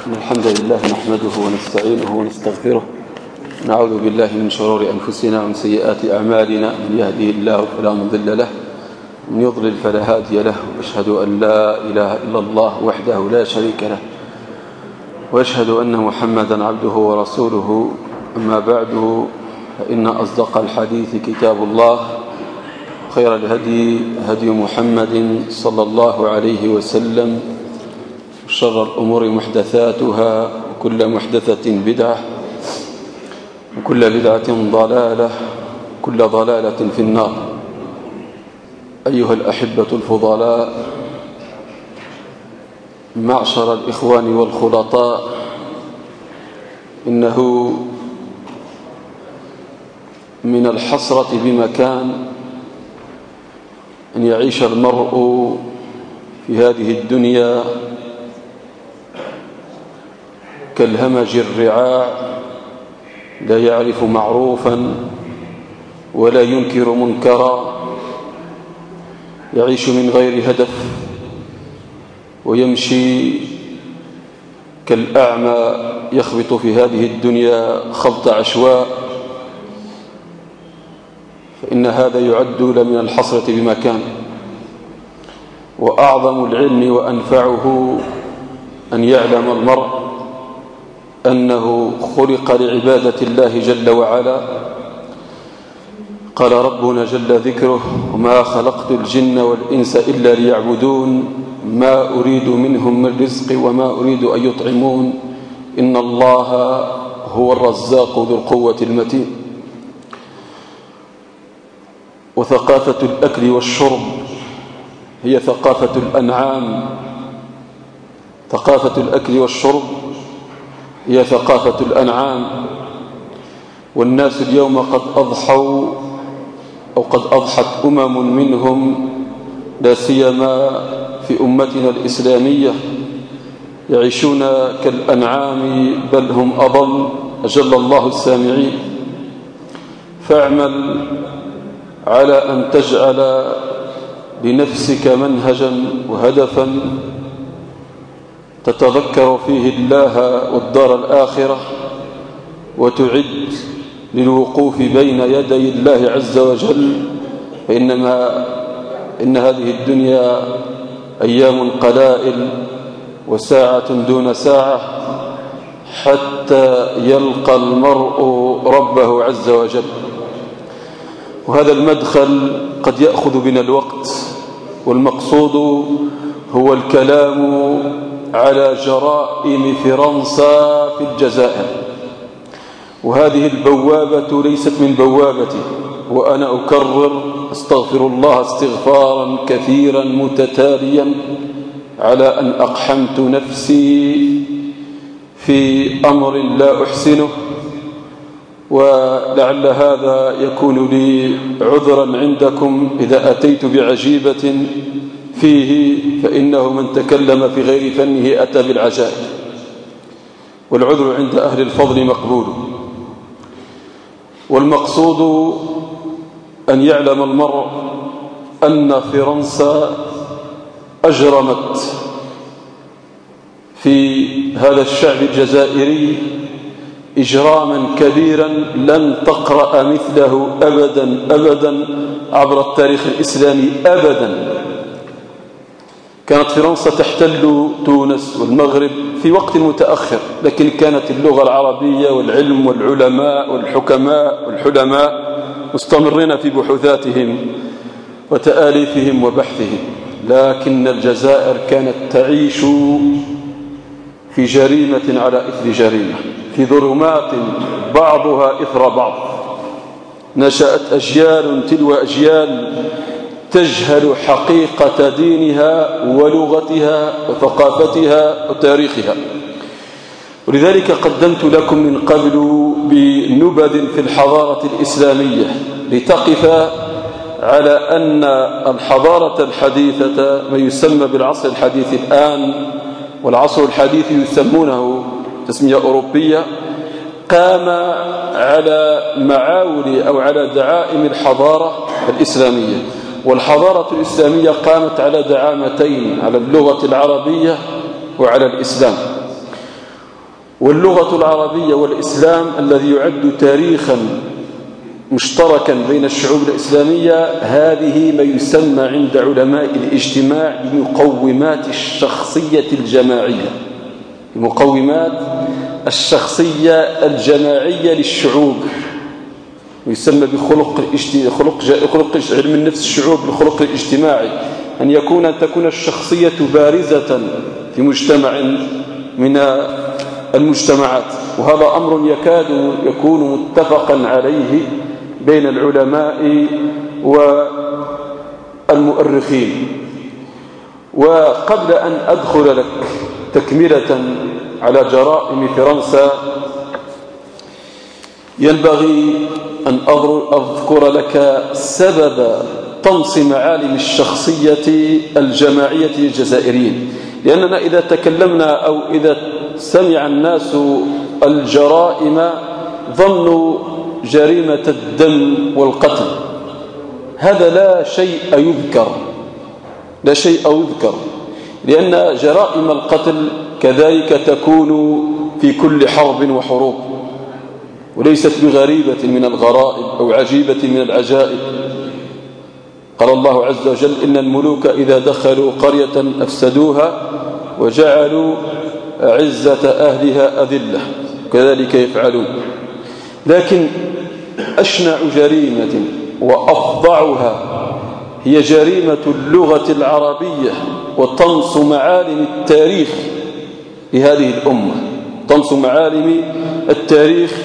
الحمد لله نحمده ونستعينه ونستغفره، نعوذ بالله من شرور أنفسنا ومن سيئات أعمالنا، من يهده الله فلا مضل له ومن يضلل فلا هادي له، وأشهد أن لا إله إلا الله وحده لا شريك له، وأشهد أن محمدا عبده ورسوله. أما بعد، فإن أصدق الحديث كتاب الله، خير الهدي هدي محمد صلى الله عليه وسلم، وشر الأمور محدثاتها، وكل محدثة بدعة، وكل بدعة ضلالة، كل ضلالة في النار. أيها الأحبة الفضلاء، معشر الإخوان والخلطاء، إنه من الحسرة بمكان أن يعيش المرء في هذه الدنيا كالهمج الرعاع، لا يعرف معروفا ولا ينكر منكرا، يعيش من غير هدف ويمشي كالأعمى يخبط في هذه الدنيا خبط عشواء. فإن هذا يعد لمن الحسرة بمكان. وأعظم العلم وأنفعه أن يعلم المرء أنه خلق لعبادة الله جل وعلا. قال ربنا جل ذكره: وما خلقت الجن والإنس إلا ليعبدون ما أريد منهم من رزق وما أريد أن يطعمون إن الله هو الرزاق ذو القوة المتين. وثقافة الأكل والشرب هي ثقافة الأنعام. ثقافة الأكل والشرب هي ثقافة الأنعام. والناس اليوم قد أضحوا، أو قد أضحت منهم، لا سيما في أمتنا الإسلامية، يعيشون كالأنعام بل هم أضل، أجل الله السامعين. فاعمل على أن تجعل لنفسك منهجا وهدفا تتذكر فيه الله والدار الآخرة، وتعد للوقوف بين يدي الله عز وجل. إن هذه الدنيا أيام قلائل وساعة دون ساعة حتى يلقى المرء ربه عز وجل. وهذا المدخل قد يأخذ بنا الوقت، والمقصود هو الكلام على جرائم فرنسا في الجزائر. وهذه البوابة ليست من بوابتي، وأنا أكرر أستغفر الله استغفارا كثيرا متتاليا على أن أقحمت نفسي في أمر لا أحسنه، ولعل هذا يكون لي عذرا عندكم إذا أتيت بعجيبة فيه، فإنه من تكلم في غير فنه أتى بالعجائب، والعذر عند أهل الفضل مقبول. والمقصود أن يعلم المرء أن فرنسا أجرمت في هذا الشعب الجزائري إجراما كبيرا لن تقرأ مثله أبدا عبر التاريخ الإسلامي أبدا. كانت فرنسا تحتل تونس والمغرب في وقت متأخر، لكن كانت اللغة العربية والعلم والعلماء والحلماء مستمرين في بحوثاتهم وتآليفهم وبحثهم. لكن الجزائر كانت تعيش في جريمة على إثر جريمة، في ظلمات بعضها إثر بعض. نشأت أجيال تلو أجيال تجهل حقيقة دينها ولغتها وثقافتها وتاريخها. ولذلك قدمت لكم من قبل بنبذ في الحضارة الإسلامية لتقف على أن الحضارة الحديثة، ما يسمى بالعصر الحديث الآن، والعصر الحديث يسمونه تسمية أوروبية، قام على معاول أو على دعائم الحضارة الإسلامية. والحضارة الإسلامية قامت على دعامتين، على اللغة العربية وعلى الإسلام. واللغة العربية والإسلام الذي يعد تاريخا مشتركا بين الشعوب الإسلامية، هذه ما يسمى عند علماء الاجتماع بمقومات الشخصية الجماعية، المقومات الشخصية الجماعية للشعوب، ويسمى بخلق علم النفس الشعوب بالخلق الاجتماعي، أن تكون الشخصية بارزة في مجتمع من المجتمعات. وهذا أمر يكاد يكون متفقا عليه بين العلماء والمؤرخين. وقبل أن أدخل لك تكملة على جرائم فرنسا، ينبغي أن أذكر لك سبب طمس معالم الشخصية الجماعية للجزائريين، لأننا إذا تكلمنا أو إذا سمع الناس الجرائم ظنوا جريمة الدم والقتل. هذا لا شيء يذكر، لأن جرائم القتل كذلك تكون في كل حرب وحروب، وليست بغريبة من الغرائب أو عجيبة من العجائب. قال الله عز وجل: إن الملوك إذا دخلوا قرية أفسدوها وجعلوا عزة أهلها أذلة، كذلك يفعلون. لكن أشنع جريمة وأفظعها هي جريمة اللغة العربية وطمس معالم التاريخ لهذه الأمة، طمس معالم التاريخ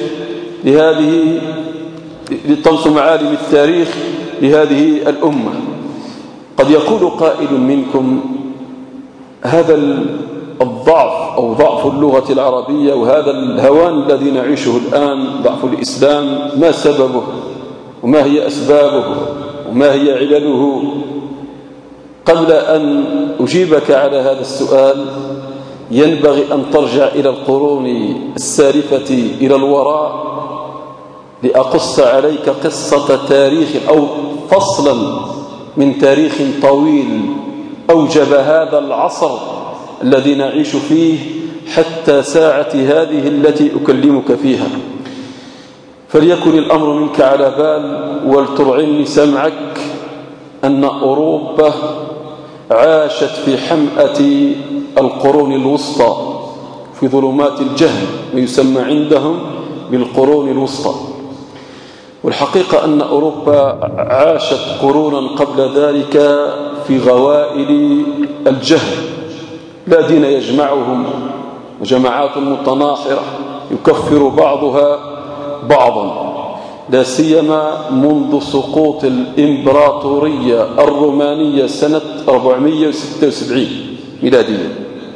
لهذه الأمة. قد يقول قائل منكم: هذا الضعف أو ضعف اللغة العربية وهذا الهوان الذي نعيشه الآن، ضعف الإسلام، ما سببه وما هي أسبابه وما هي علله؟ قبل أن أجيبك على هذا السؤال ينبغي أن ترجع إلى القرون السالفة إلى الوراء لأقص عليك قصة تاريخ أو فصلا من تاريخ طويل أوجب هذا العصر الذي نعيش فيه حتى ساعة هذه التي أكلمك فيها. فليكن الأمر منك على بال ولترعني سمعك أن أوروبا عاشت في حمأة القرون الوسطى في ظلمات الجهل، ما يسمى عندهم بالقرون الوسطى. والحقيقة أن أوروبا عاشت قرونا قبل ذلك في غوائل الجهل، لا دين يجمعهم وجماعات متناحرة يكفر بعضها بعضا، لا سيما منذ سقوط الإمبراطورية الرومانية سنة 476 ميلادية.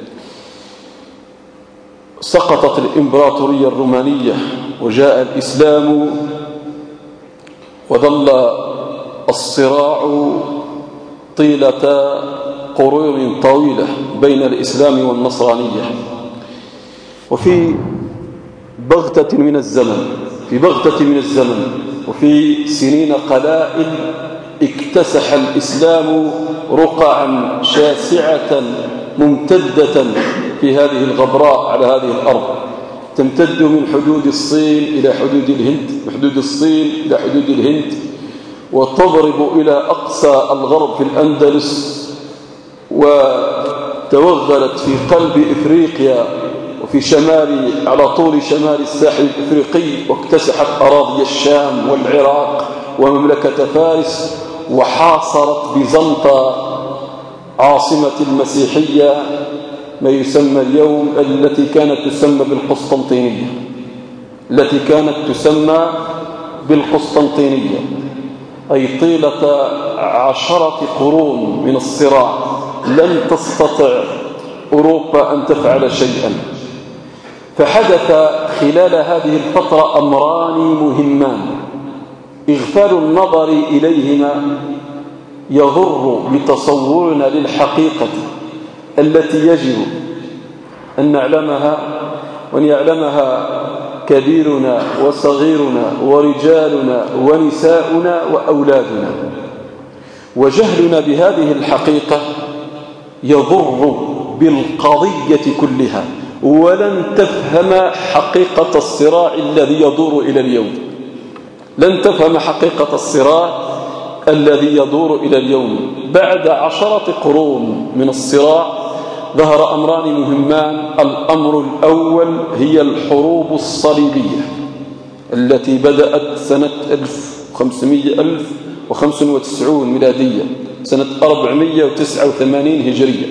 سقطت الإمبراطورية الرومانية وجاء الإسلام، وظل الصراع طيلة قرون طويلة بين الإسلام والنصرانية. وفي بغتة من الزمن وفي سنين قلائل اكتسح الإسلام رقعا شاسعة ممتدة في هذه الغبراء على هذه الأرض، تمتد من حدود الصين إلى حدود الهند، حدود الصين إلى حدود الهند، وتضرب إلى أقصى الغرب في الأندلس، وتوغلت في قلب إفريقيا وفي على طول شمال الساحل الإفريقي، واكتسحت أراضي الشام والعراق ومملكة فارس، وحاصرت بيزنطة عاصمة المسيحية ما يسمى اليوم التي كانت تسمى بالقسطنطينية، أي طيلة 10 قرون من الصراع لم تستطع أوروبا أن تفعل شيئا. فحدث خلال هذه الفترة أمران مهمان إغفال النظر إليهما يضر بتصورنا للحقيقة التي يجب أن نعلمها، وأن يعلمها كبيرنا وصغيرنا ورجالنا ونساؤنا وأولادنا. وجهلنا بهذه الحقيقة يضر بالقضية كلها ولن تفهم حقيقة الصراع الذي يدور إلى اليوم. لن تفهم حقيقة الصراع الذي يدور إلى اليوم. بعد 10 قرون من الصراع ظهر أمران مهمان. الأمر الأول هي الحروب الصليبية التي بدأت سنة 1595 ميلادية، سنة 489 هجرية،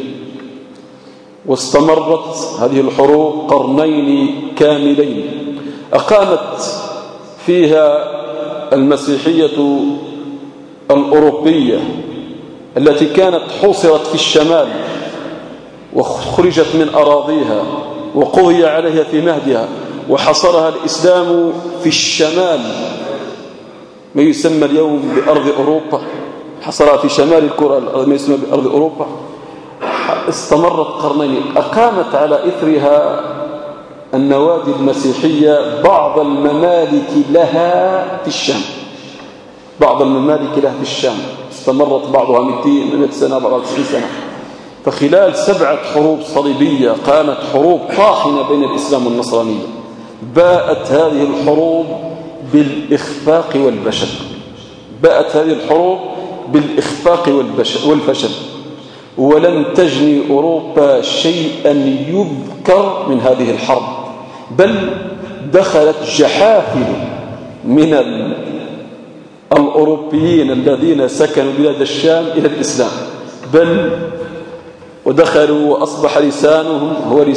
واستمرت هذه الحروب قرنين كاملين. أقامت فيها المسيحية الأوروبية التي كانت حوصرت في الشمال وخرجت من أراضيها وقضي عليها في مهدها، وحصرها الإسلام في الشمال ما يسمى اليوم بأرض أوروبا، حصرها في شمال الكرة ما يسمى بأرض أوروبا. استمرت قرنين. أقامت على إثرها النوادي المسيحية بعض الممالك لها في الشام، بعض الممالك لها في الشام استمرت بعضها 200 سنة، بعضها 90 سنة. فخلال 7 حروب صليبية قامت حروب طاحنة بين الإسلام والنصرانية. باءت هذه الحروب بالإخفاق والفشل، باءت هذه الحروب بالإخفاق والفشل، ولم تجني أوروبا شيئا يذكر من هذه الحرب، بل دخلت جحافل من الأوروبيين الذين سكنوا بلاد الشام إلى الإسلام، بل ودخلوا وأصبح لسانهم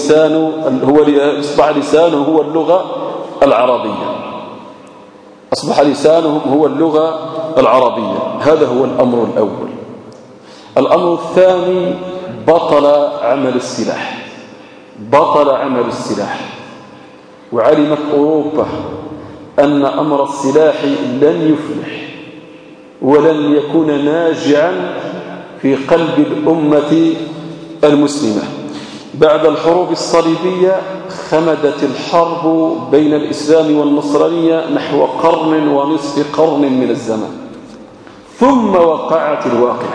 هو اللغة العربية، أصبح لسانهم هو اللغة العربية. هذا هو الأمر الأول. الأمر الثاني بطل عمل السلاح، بطل عمل السلاح. وعلمت أوروبا أن أمر السلاح لن يفلح ولن يكون ناجعا في قلب الأمة المسلمة. بعد الحروب الصليبية خمدت الحرب بين الإسلام والنصرانية نحو 1.5 قرن من الزمان، ثم وقعت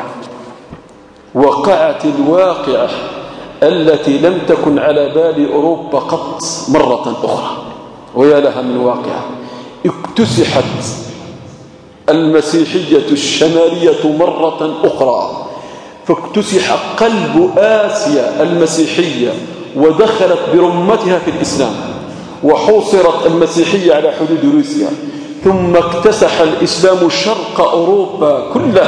الواقعة التي لم تكن على بال أوروبا قط مرة أخرى، ويا لها من واقعة. اكتسحت المسيحية الشمالية مرة أخرى، فاكتسح قلب آسيا المسيحية ودخلت برمتها في الإسلام، وحوصرت المسيحية على حدود روسيا، ثم اكتسح الإسلام شرق أوروبا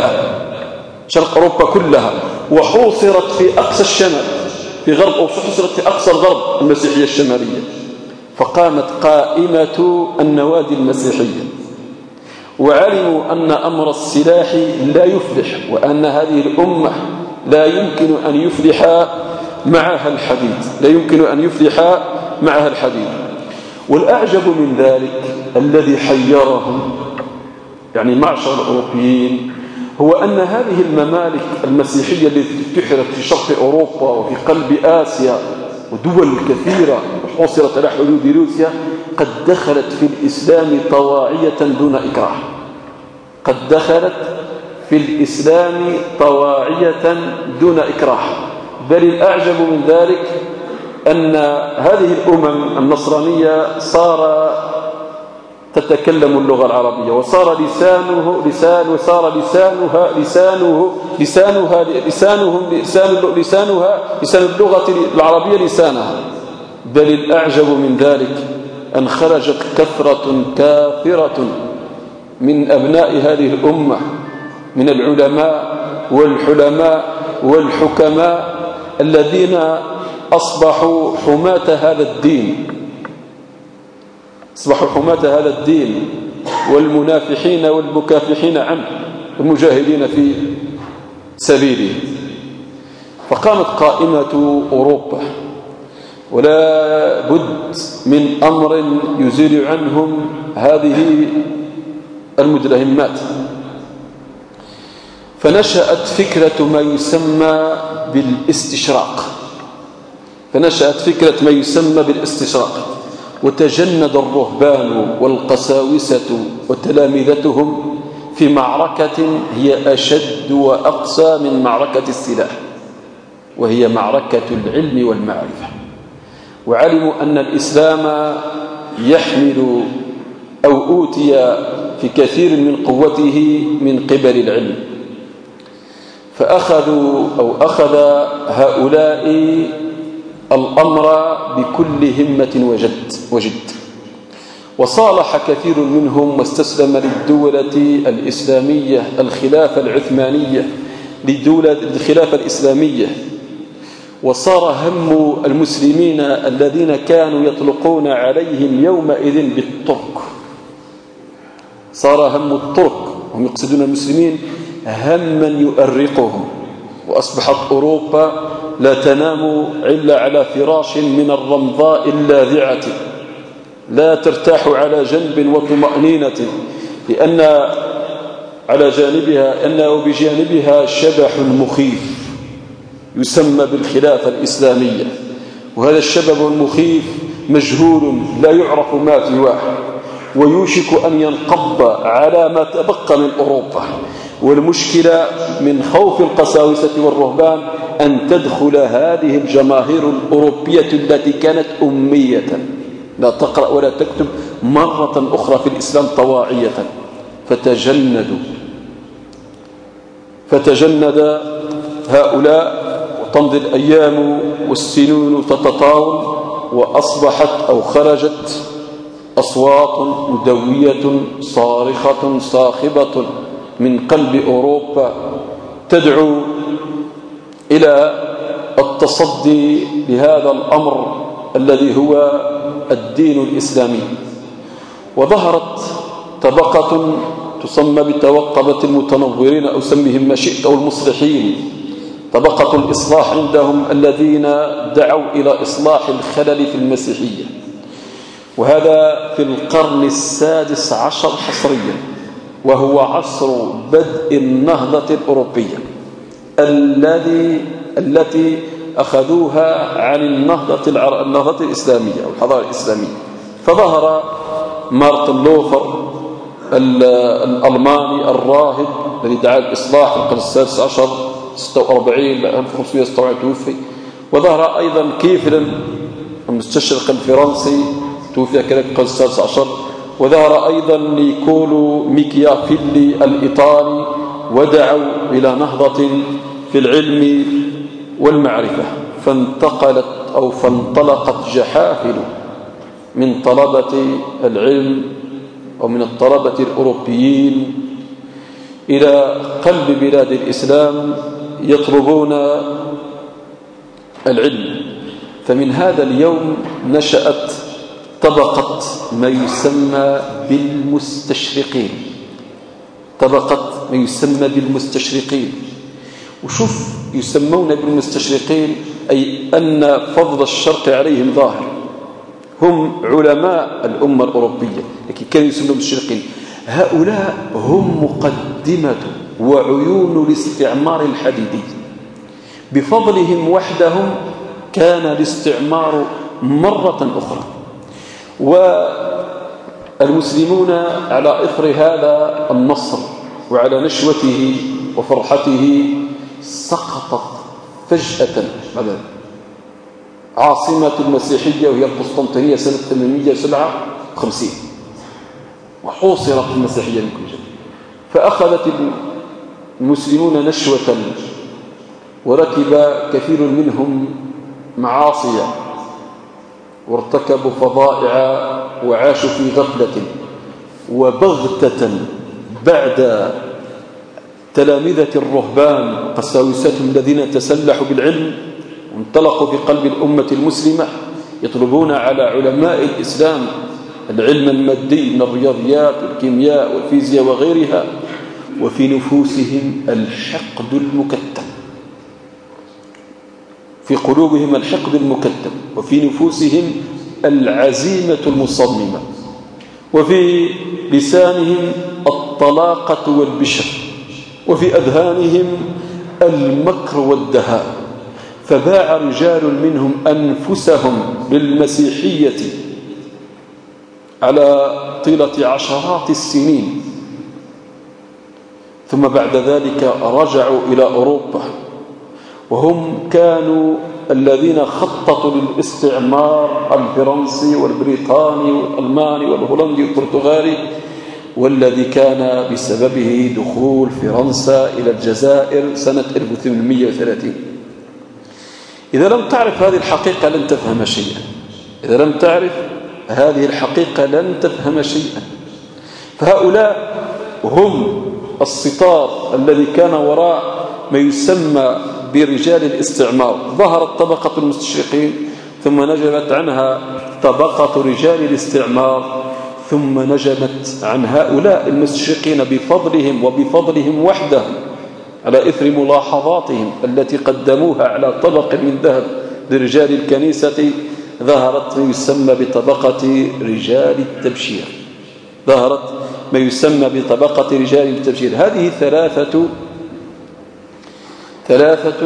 كلها، وحوصرت في أقصى الشمال في غرب، أو حوصرت في أقصى الغرب المسيحية الشمالية. فقامت قائمة النوادي المسيحية، وعلموا أن أمر السلاح لا يفلح، وأن هذه الأمة لا يمكن أن يفلح معها الحديث. والأعجب من ذلك الذي حيرهم يعني معشر الأوروبيين هو أن هذه الممالك المسيحية التي انتشرت في شرق أوروبا وفي قلب آسيا ودول كثيرة وحصلت على حدود روسيا قد دخلت في الإسلام طواعية دون إكراه، قد دخلت في الإسلام طواعية دون إكراه. بل الأعجب من ذلك أن هذه الأمم النصرانية صار تتكلم اللغة العربية، وصار لسان اللغة العربية لسانها. بل الأعجب من ذلك أن خرجت كثرة كافرة من أبناء هذه الأمة من العلماء والحلماء والحكماء الذين أصبحوا حماة هذا الدين والمنافحين والمكافحين عنه والمجاهدين في سبيله. فقامت قائمة أوروبا ولا بد من أمر يزيل عنهم هذه المدلهمات. فنشأت فكرة ما يسمى بالاستشراق، وتجند الرهبان والقساوسة وتلامذتهم في معركة هي أشد وأقسى من معركة السلاح، وهي معركة العلم والمعرفة. وعلموا أن الإسلام يحمل أو أوتي في كثير من قوته من قبل العلم، أخذ هؤلاء الأمر بكل همة وجد، وصالح كثير منهم واستسلم للدولة الإسلامية، الخلافة العثمانية، للخلافة الإسلامية. وصار هم المسلمين الذين كانوا يطلقون عليهم يومئذ بالترك، صار هم الترك، هم يقصدون المسلمين، هما يؤرقهم، وأصبحت أوروبا لا تنام إلا على فراش من الرمضاء اللاذعة، لا ترتاح على جنب وطمأنينة، لأن على جانبها أنه بجانبها شبح مخيف يسمى بالخلافة الإسلامية، وهذا الشبح المخيف مجهول لا يعرف ما فيه، ويوشك أن ينقض على ما تبقى من أوروبا. والمشكلة من خوف القساوسة والرهبان أن تدخل هذه الجماهير الأوروبية التي كانت أمية لا تقرأ ولا تكتب مرة أخرى في الإسلام طواعية، فتجند هؤلاء، وتمضي الأيام والسنون تتطاول، وأصبحت أو خرجت أصوات مدوية صارخة صاخبة من قلب أوروبا تدعو إلى التصدي لهذا الأمر الذي هو الدين الإسلامي. وظهرت طبقة تسمى بطبقة المتنورين أو سميهم ما شئت أو المصلحين، طبقة الإصلاح عندهم الذين دعوا إلى إصلاح الخلل في المسيحية، وهذا في القرن السادس عشر حصريا، وهو عصر بدء النهضة الأوروبية التي أخذوها عن النهضة الإسلامية أو الحضارة الإسلامية. فظهر مارتن لوثر الألماني الراهب الذي دعا الإصلاح في القرن السادس عشر 46 1546 توفي. وظهر أيضا كيفلن المستشرق الفرنسي توفي كذلك القرن السادس عشر. وظهر أيضا نيكولو ميكيافيلي الإيطالي، ودعوا إلى نهضة في العلم والمعرفة. فانطلقت جحافل من طلبة العلم ومن الطلبة الأوروبيين إلى قلب بلاد الإسلام يطلبون العلم. فمن هذا اليوم نشأت طبقة ما يسمى بالمستشرقين، وشوف يسمون بالمستشرقين أي أن فضل الشرق عليهم ظاهر، هم علماء الأمة الأوروبية لكن كانوا يسمون المستشرقين. هؤلاء هم مقدمة وعيون الاستعمار الحديدي، بفضلهم وحدهم كان الاستعمار مرة أخرى. والمسلمون على إثر هذا النصر وعلى نشوته وفرحته سقطت فجأة عاصمة المسيحية وهي القسطنطينية سنة 857، وحوصرت المسيحية من كل جانب. فأخذت المسلمون نشوة، وركب كثير منهم معاصي وارتكبوا فظائع وعاشوا في غفلة. وبغتة بعد تلامذة الرهبان قساوستهم الذين تسلحوا بالعلم وانطلقوا في قلب الأمة المسلمة يطلبون على علماء الإسلام العلم المادي من الرياضيات والكيمياء والفيزياء وغيرها، وفي نفوسهم الحقد المكتم، في قلوبهم الحقد المكتم، وفي نفوسهم العزيمة المصممة، وفي لسانهم الطلاقة والبشر، وفي أذهانهم المكر والدهاء. فباع رجال منهم أنفسهم بالمسيحية على طيلة عشرات السنين، ثم بعد ذلك رجعوا إلى أوروبا وهم كانوا الذين خططوا للاستعمار الفرنسي والبريطاني والألماني والهولندي والبرتغالي، والذي كان بسببه دخول فرنسا إلى الجزائر سنة 1830. إذا لم تعرف هذه الحقيقة لن تفهم شيئا. إذا لم تعرف هذه الحقيقة لن تفهم شيئا. فهؤلاء هم الستار الذي كان وراء ما يسمى برجال الاستعمار. ظهرت طبقة المستشرقين، ثم نجمت عنها طبقة رجال الاستعمار، ثم نجمت عن هؤلاء المستشرقين بفضلهم وبفضلهم وحدهم على إثر ملاحظاتهم التي قدموها على طبق من ذهب لرجال الكنيسة. ظهرت ما يسمى بطبقة رجال التبشير. ظهرت ما يسمى بطبقة رجال التبشير. هذه ثلاثة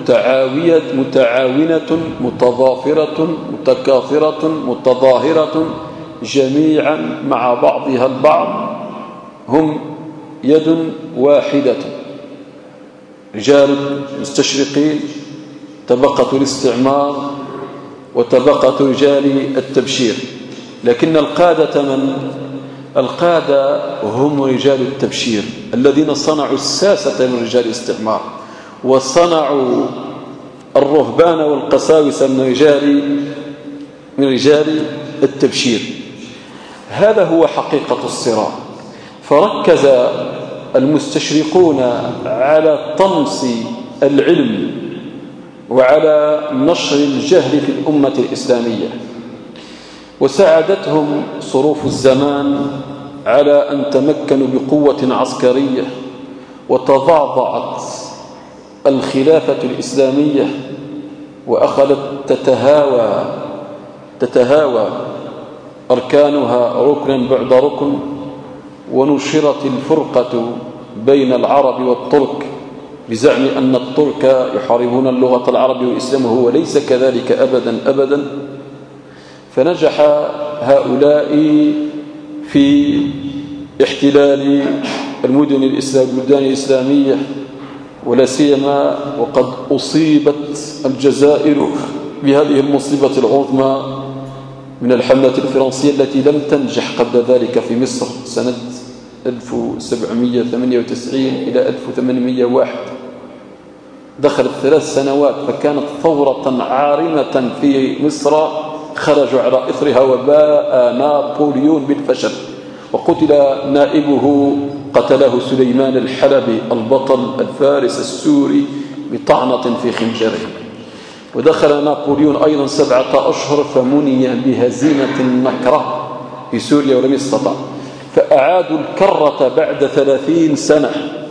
متعاونة متضافرة متكاثرة متظاهرة جميعا مع بعضها البعض، هم يد واحدة. رجال المستشرقين، طبقة الاستعمار، وطبقة رجال التبشير. لكن القادة من؟ القادة هم رجال التبشير الذين صنعوا الساسة من رجال الاستعمار، وصنعوا الرهبان والقساوسة من رجال التبشير. هذا هو حقيقة الصراع. فركز المستشرقون على طمس العلم وعلى نشر الجهل في الأمة الإسلامية، وساعدتهم صروف الزمان على أن تمكنوا بقوة عسكرية، وتضعضعت الخلافة الإسلامية وأخذت تتهاوى أركانها ركنا بعد ركن، ونشرت الفرقة بين العرب والترك بزعم أن الترك يحاربون اللغة العربية والإسلام، وهو ليس كذلك أبدا. فنجح هؤلاء في احتلال البلدان الإسلامية، ولا سيما وقد أصيبت الجزائر بهذه المصيبة العظمى من الحملة الفرنسية التي لم تنجح قبل ذلك في مصر سنة 1798 إلى 1801. دخلت 3 سنوات، فكانت ثورة عارمة في مصر خرجوا على إثرها، وباء نابليون بالفشل، وقتل نائبه، قتله سليمان الحلبي البطل الفارس السوري بطعنة في خنجره. ودخل نابليون أيضا 7 أشهر، فمني بهزيمة النكرة في سوريا ولم يستطع، فأعادوا الكرة بعد 30 سنة،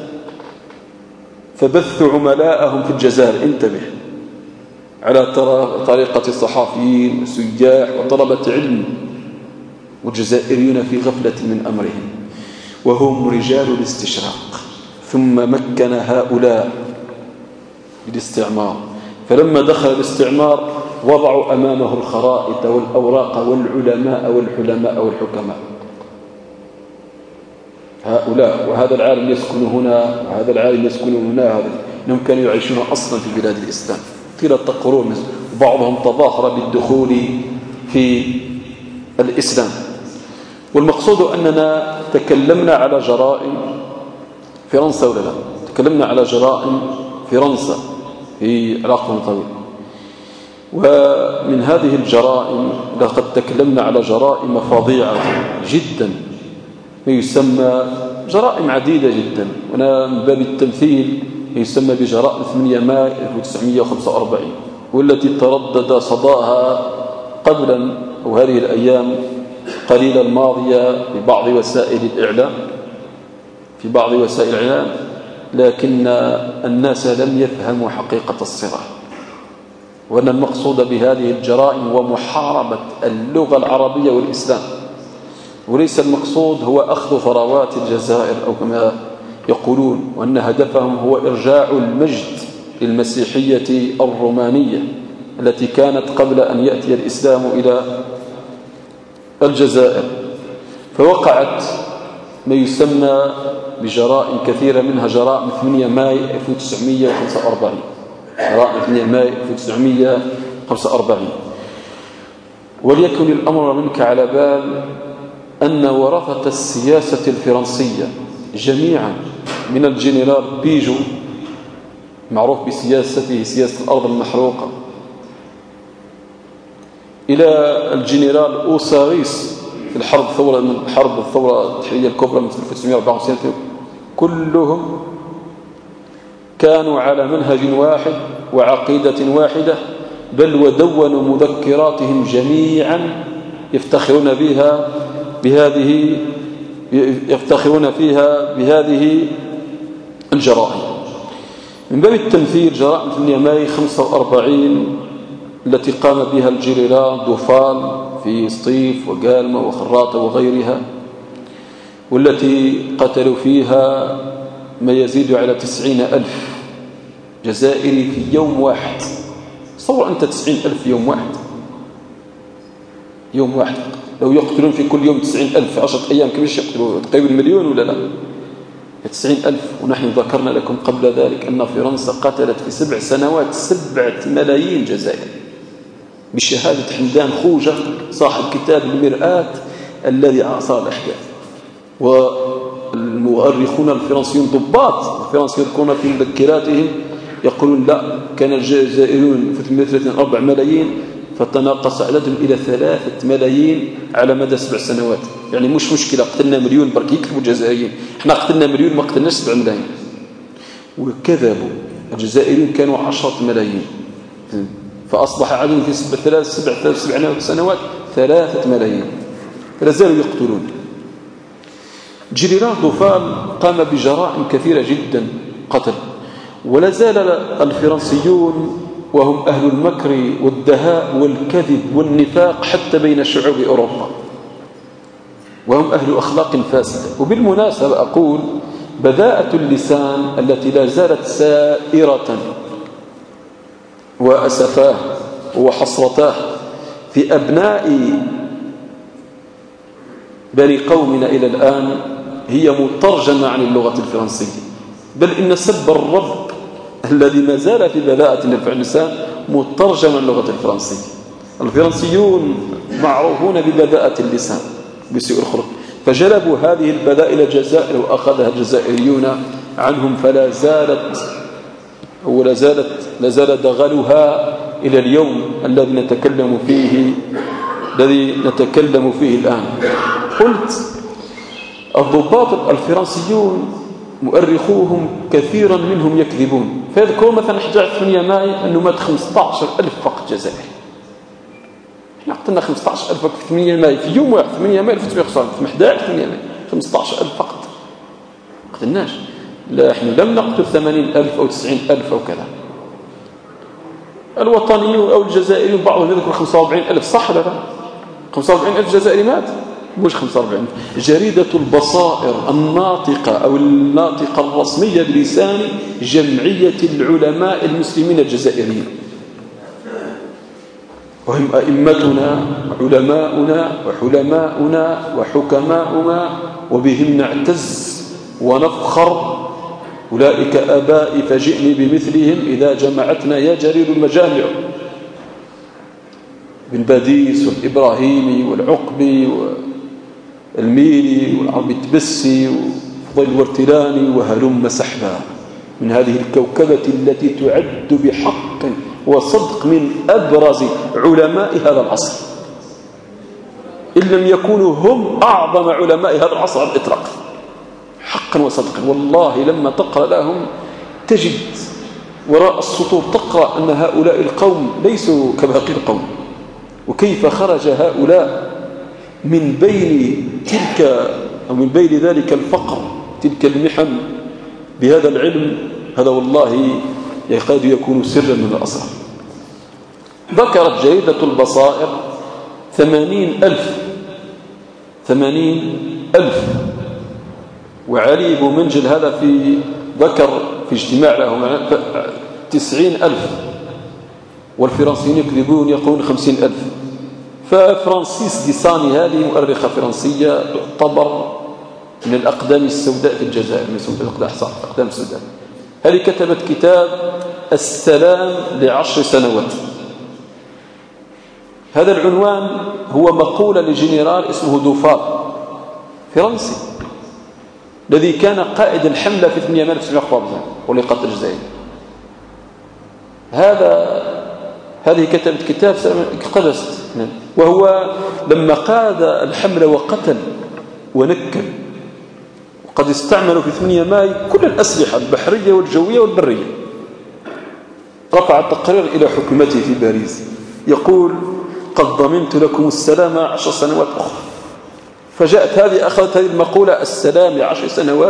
فبثوا عملاءهم في الجزائر. انتبه، على طريقة الصحافيين وسياح وطلبة علم، والجزائريون في غفلة من أمرهم، وهم رجال الاستشراق. ثم مكن هؤلاء بالاستعمار، فلما دخل الاستعمار وضعوا أمامه الخرائط والأوراق والعلماء والحلماء والحكماء. هؤلاء، وهذا العالم يسكن هنا وهذا العالم يسكن هنا، إنهم كانوا يعيشون أصلا في بلاد الإسلام طيلة قرون، وبعضهم تظاهر بالدخول في الإسلام. والمقصود أننا تكلمنا على جرائم فرنسا ولا لا؟ تكلمنا على جرائم فرنسا في علاقة طويلة، ومن هذه الجرائم لقد تكلمنا على جرائم فظيعة جدا، ما يسمى جرائم عديدة جدا، وأنا من باب التمثيل يسمى بجرائم 8 ماي 1945، والتي تردد صداها قبلا أو هذه الأيام قليلا الماضية في بعض وسائل الإعلام، لكن الناس لم يفهموا حقيقة الصراع، وأن المقصود بهذه الجرائم هو محاربة اللغة العربية والإسلام، وليس المقصود هو أخذ ثروات الجزائر أو كما يقولون، وأن هدفهم هو إرجاع المجد للمسيحية الرومانية التي كانت قبل أن يأتي الإسلام إلى الجزائر. فوقعت ما يسمى بجرائم كثيرة، منها جرائم 8 ماي 1945. جرائم 8 ماي 1945. وليكن الأمر منك على بال أن ورثة السياسة الفرنسية جميعا من الجنرال بيجو معروف بسياسته سياسة الأرض المحروقة إلى الجنرال أوساريس في حرب الثورة التحريرية الكبرى من 1964 كلهم كانوا على منهج واحد وعقيدة واحدة، بل ودونوا مذكراتهم جميعا يفتخرون فيها بهذه الجرائم. من باب التمثيل جرائم 8 ماي 45 التي قام بها الجنرال دوفال في سطيف وقالمة وخراطة وغيرها، والتي قتلوا فيها ما يزيد على 90,000 جزائري في يوم واحد. تصور أنت 90,000 في يوم واحد لو يقتلون في كل يوم 90,000 في 10 أيام كيفاش يقتلوا؟ تقريبا مليون ولا لا؟ 90,000. ونحن ذكرنا لكم قبل ذلك أن فرنسا قتلت في 7 سنوات 7 ملايين جزائري بشهادة حمدان خوجة صاحب كتاب المرآة الذي عاصر الأحداث. والمؤرخون الفرنسيون ضباط الفرنسيون يذكرون في مذكراتهم يقولون لا، كان الجزائريون في 4 ملايين فتناقص عددهم إلى 3 ملايين على مدى 7 سنوات. يعني مش مشكلة قتلنا مليون برك يكذبوا الجزائريين، احنا قتلنا مليون ما قتلناش 7 ملايين. وكذبوا الجزائريين كانوا 10 ملايين، فأصبح عددهم في 7 سنوات 3 ملايين، فلا زالوا يقتلون. جنرال دوفال قام بجرائم كثيرة جدا قتل، ولا زال الفرنسيون وهم أهل المكر والدهاء والكذب والنفاق حتى بين شعوب أوروبا، وهم أهل أخلاق فاسدة. وبالمناسبة أقول بذاءة اللسان التي لا زالت سائرة وأسفاه وحسرتاه في أبناء بني قومنا إلى الآن هي مترجمة عن اللغة الفرنسية، بل إن سب الرب الذي ما زال في بذاءة اللسان مترجم اللغة الفرنسية. الفرنسيون معروفون ببذاءة اللسان بسوء الخلق، فجلبوا هذه البذاء إلى الجزائر وأخذها الجزائريون عنهم، فلا زال دغلها إلى اليوم الذي نتكلم فيه الآن. قلت الضباط الفرنسيون مؤرخوهم كثيرا منهم يكذبون، فيذكرون مثلا احتجاج 8 ماي أنه مات 15,000 فقط جزائري. احنا قتلنا 15,000 في 8 ماي في يوم واحد، 8 ماي 1945 في 11 8 ماي 15,000 فقط ما قتلناش. لا، احنا لم نقتل 80,000 أو 90,000 أو كذا. الوطنيون أو الجزائريون بعضهم يذكر 45,000، صح ولا لا؟ 45,000 جزائري مات، مش 45. جريدة البصائر الناطقة أو الناطقة الرسمية بلسان جمعية العلماء المسلمين الجزائريين، وهم أئمتنا علماؤنا وحلماؤنا وحكماؤنا وبهم نعتز ونفخر. أولئك آبائي فجئني بمثلهم إذا جمعتنا يا جرير المجامع. بن باديس والإبراهيمي والعقبي والميلي والعربي التبسي وفضيل الورتلاني وهلم سحبا من هذه الكوكبة التي تعد بحق وصدق من أبرز علماء هذا العصر، إن لم يكونوا هم أعظم علماء هذا العصر على الإطلاق حقا وصدقا. والله لما تقرأ لهم تجد وراء السطور تقرأ أن هؤلاء القوم ليسوا كباقي القوم، وكيف خرج هؤلاء من بين ذلك الفقر تلك المحن بهذا العلم. هذا والله يكاد يكون سرا من الأسرار. ذكرت جريدة البصائر 80,000 وعلي بومنجل هذا ذكر في اجتماع له 90,000، والفرنسيين يكذبون يقولون 50,000. ففرانسيس ديساني هذه مؤرخة فرنسية تعتبر من الأقدام السوداء في الجزائر، من أقدام السوداء. هذه كتبت كتاب السلام ل10 سنوات. هذا العنوان هو مقولة لجنرال اسمه دوفار فرنسي، الذي كان قائد الحملة في 8 مارس 1994 ولقتل الجزائر. هذه كتبت كتاب اقتبست، وهو لما قاد الحملة وقتل ونكل، وقد استعملوا في 8 ماي كل الأسلحة البحرية والجوية والبرية. رفع التقرير إلى حكومته في باريس يقول: قد ضمنت لكم السلام 10 سنوات أخرى. فجاءت هذه، أخذت هذه المقولة السلام ل10 سنوات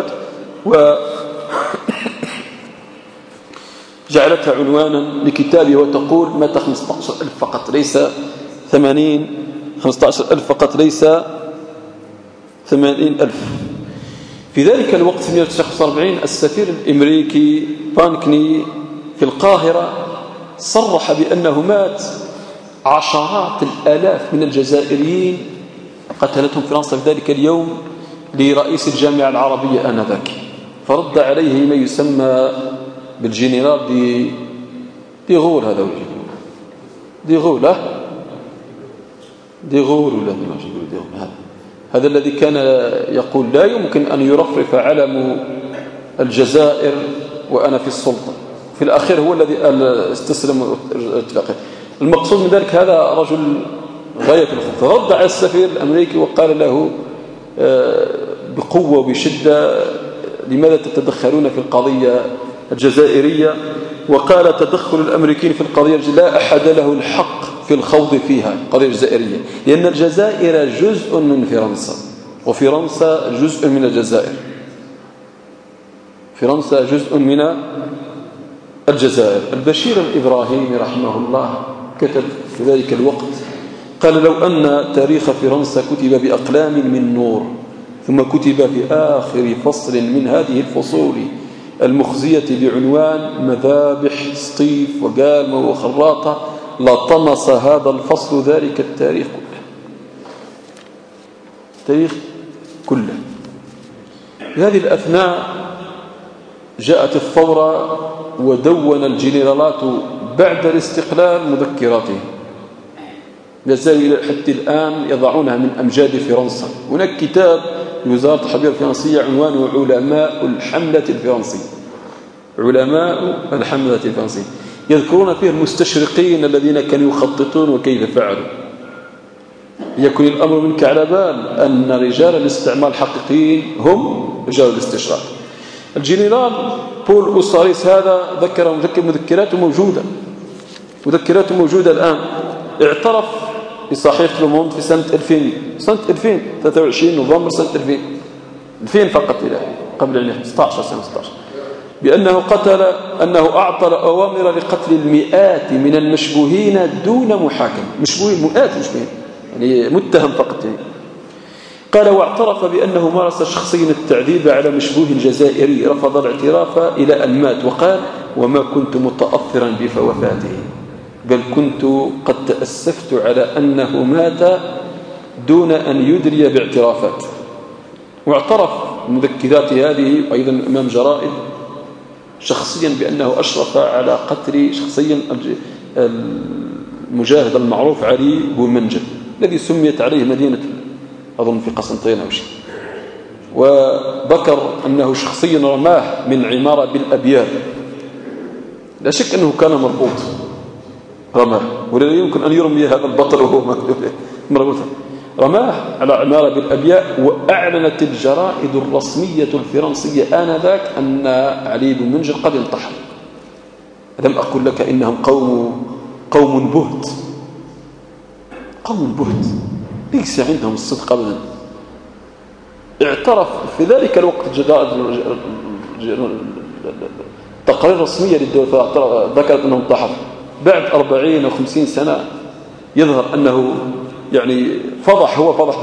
جعلتها عنوانا لكتابه، وتقول: مات 15,000 فقط ليس 80، 15,000 فقط ليس 80,000. في ذلك الوقت في 1949 السفير الأمريكي بانكني في القاهرة صرح بأنه مات عشرات الآلاف من الجزائريين قتلتهم فرنسا في ذلك اليوم لرئيس الجامعة العربية آنذاك. فرد عليه ما يسمى بالجنرال دي غول. هذا دي غول ولا هذا الذي كان يقول: لا يمكن أن يرفرف علم الجزائر وأنا في السلطة. في الأخير هو الذي استسلم اتفاقه. المقصود من ذلك هذا رجل غاية في الخطة. فرد على السفير الأمريكي وقال له بقوة وبشدة: لماذا تتدخلون في القضية الجزائرية؟ وقال: تدخل الأمريكيين في القضية لا أحد له الحق في الخوض فيها، القضية الجزائرية، لأن الجزائر جزء من فرنسا، وفرنسا جزء من الجزائر. فرنسا جزء من الجزائر. البشير الإبراهيمي رحمه الله كتب في ذلك الوقت، قال: لو أن تاريخ فرنسا كتب بأقلام من نور ثم كتب في آخر فصل من هذه الفصول المخزية بعنوان مذابح سطيف وقالمة وخراطة لطمس هذا الفصل ذلك التاريخ كله. في هذه الأثناء جاءت الثورة، ودون الجنرالات بعد الاستقلال مذكراتهم، لا زالوا حتى الآن يضعونها من أمجاد فرنسا. هناك كتاب لوزارة الحربية الفرنسية عنوانه علماء الحملة الفرنسية، علماء الحملة الفرنسية، يذكرون فيه المستشرقين الذين كانوا يخططون وكيف فعلوا. يكون الأمر منك على بال أن رجال الاستعمار الحقيقيين هم رجال الاستشراق. الجنرال بول أوساريس هذا ذكر مذكراته موجودة الآن. اعترف بصحيفة لوموند في سنة 2000 23 نوفمبر سنة 2000 فقط، إلى قبل 16 سنة أنه أعطى أوامر لقتل المئات من المشبوهين دون محاكمة. مئات مشبوهين، يعني متهم فقط يعني. قال: واعترف بأنه مارس شخصيا التعذيب على مشبوه جزائري رفض الاعتراف إلى أن مات، وقال: وما كنت متأثرا بوفاته، بل كنت قد تأسفت على أنه مات دون أن يدري باعترافات. واعترف المذكرات هذه أيضا أمام جرائد شخصيا بأنه أشرف على قتل شخصيا المجاهد المعروف علي بومنجل، الذي سميت عليه مدينة أظن في قسنطينة أو شيء. وذكر أنه شخصيا رماه من عمارة بالأبيار. لا شك أنه كان مربوط، رماه، ولا يمكن أن يرمي هذا البطل وهو مربوط. رماه على عمارة بالأبياء. وأعلنت الجرائد الرسمية الفرنسية آنذاك أن علي بن منجل قد انتحر. لم أقل لك إنهم قوم بهت، ليس عندهم الصدق أبدا. اعترف في ذلك الوقت تقارير رسمية للدولة ذكرت أنه انتحر. بعد 40 أو 50 سنة يظهر أنه يعني فضح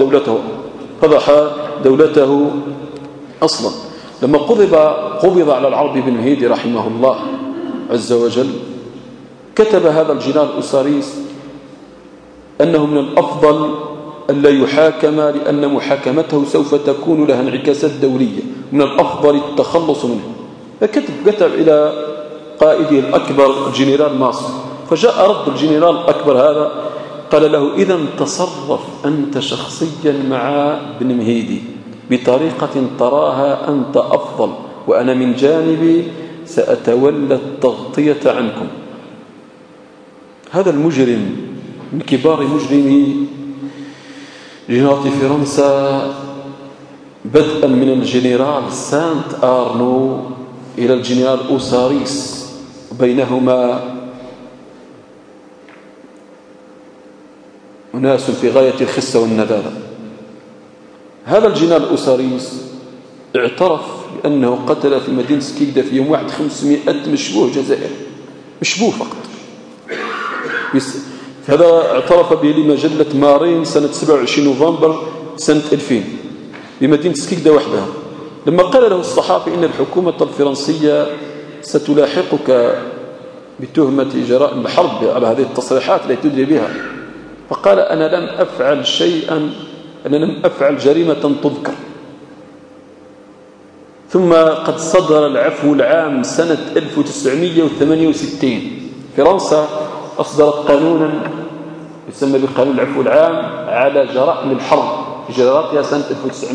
دولته أصلا. لما قبض على العربي بن مهيدي رحمه الله عز وجل، كتب هذا الجنرال أوساريس أنه من الأفضل أن لا يحاكم، لأن محاكمته سوف تكون لها انعكاسات دولية، من الأفضل التخلص منه. فكتب إلى قائده الأكبر الجنرال ماسو. فجاء رد الجنرال الأكبر هذا قال له: إذا تصرف أنت شخصيا مع بن مهيدي بطريقة تراها أنت أفضل، وأنا من جانبي سأتولى التغطية عنكم. هذا المجرم من كبار مجرمي جنرال فرنسا، بدءا من الجنرال سانت آرنو إلى الجنرال أوساريس، بينهما أناس في غاية الخسة والنذالة. هذا الجنرال أوساريس اعترف بأنه قتل في مدينة سكيكدا في يوم واحد 500 مشبوه جزائري، مشبوه فقط. هذا اعترف به لمجلة مارين سنة 27 نوفمبر سنة 2000 بمدينة سكيكدا وحدها، لما قال له الصحافي إن الحكومة الفرنسية ستلاحقك بتهمة جرائم الحرب على هذه التصريحات التي تدري بها، فقال: أنا لم أفعل شيئا، أنا لم أفعل جريمة تذكر. ثم قد صدر العفو العام سنة 1968. فرنسا أصدرت قانونا يسمى بقانون العفو العام على جرائم الحرب في جرائمها سنة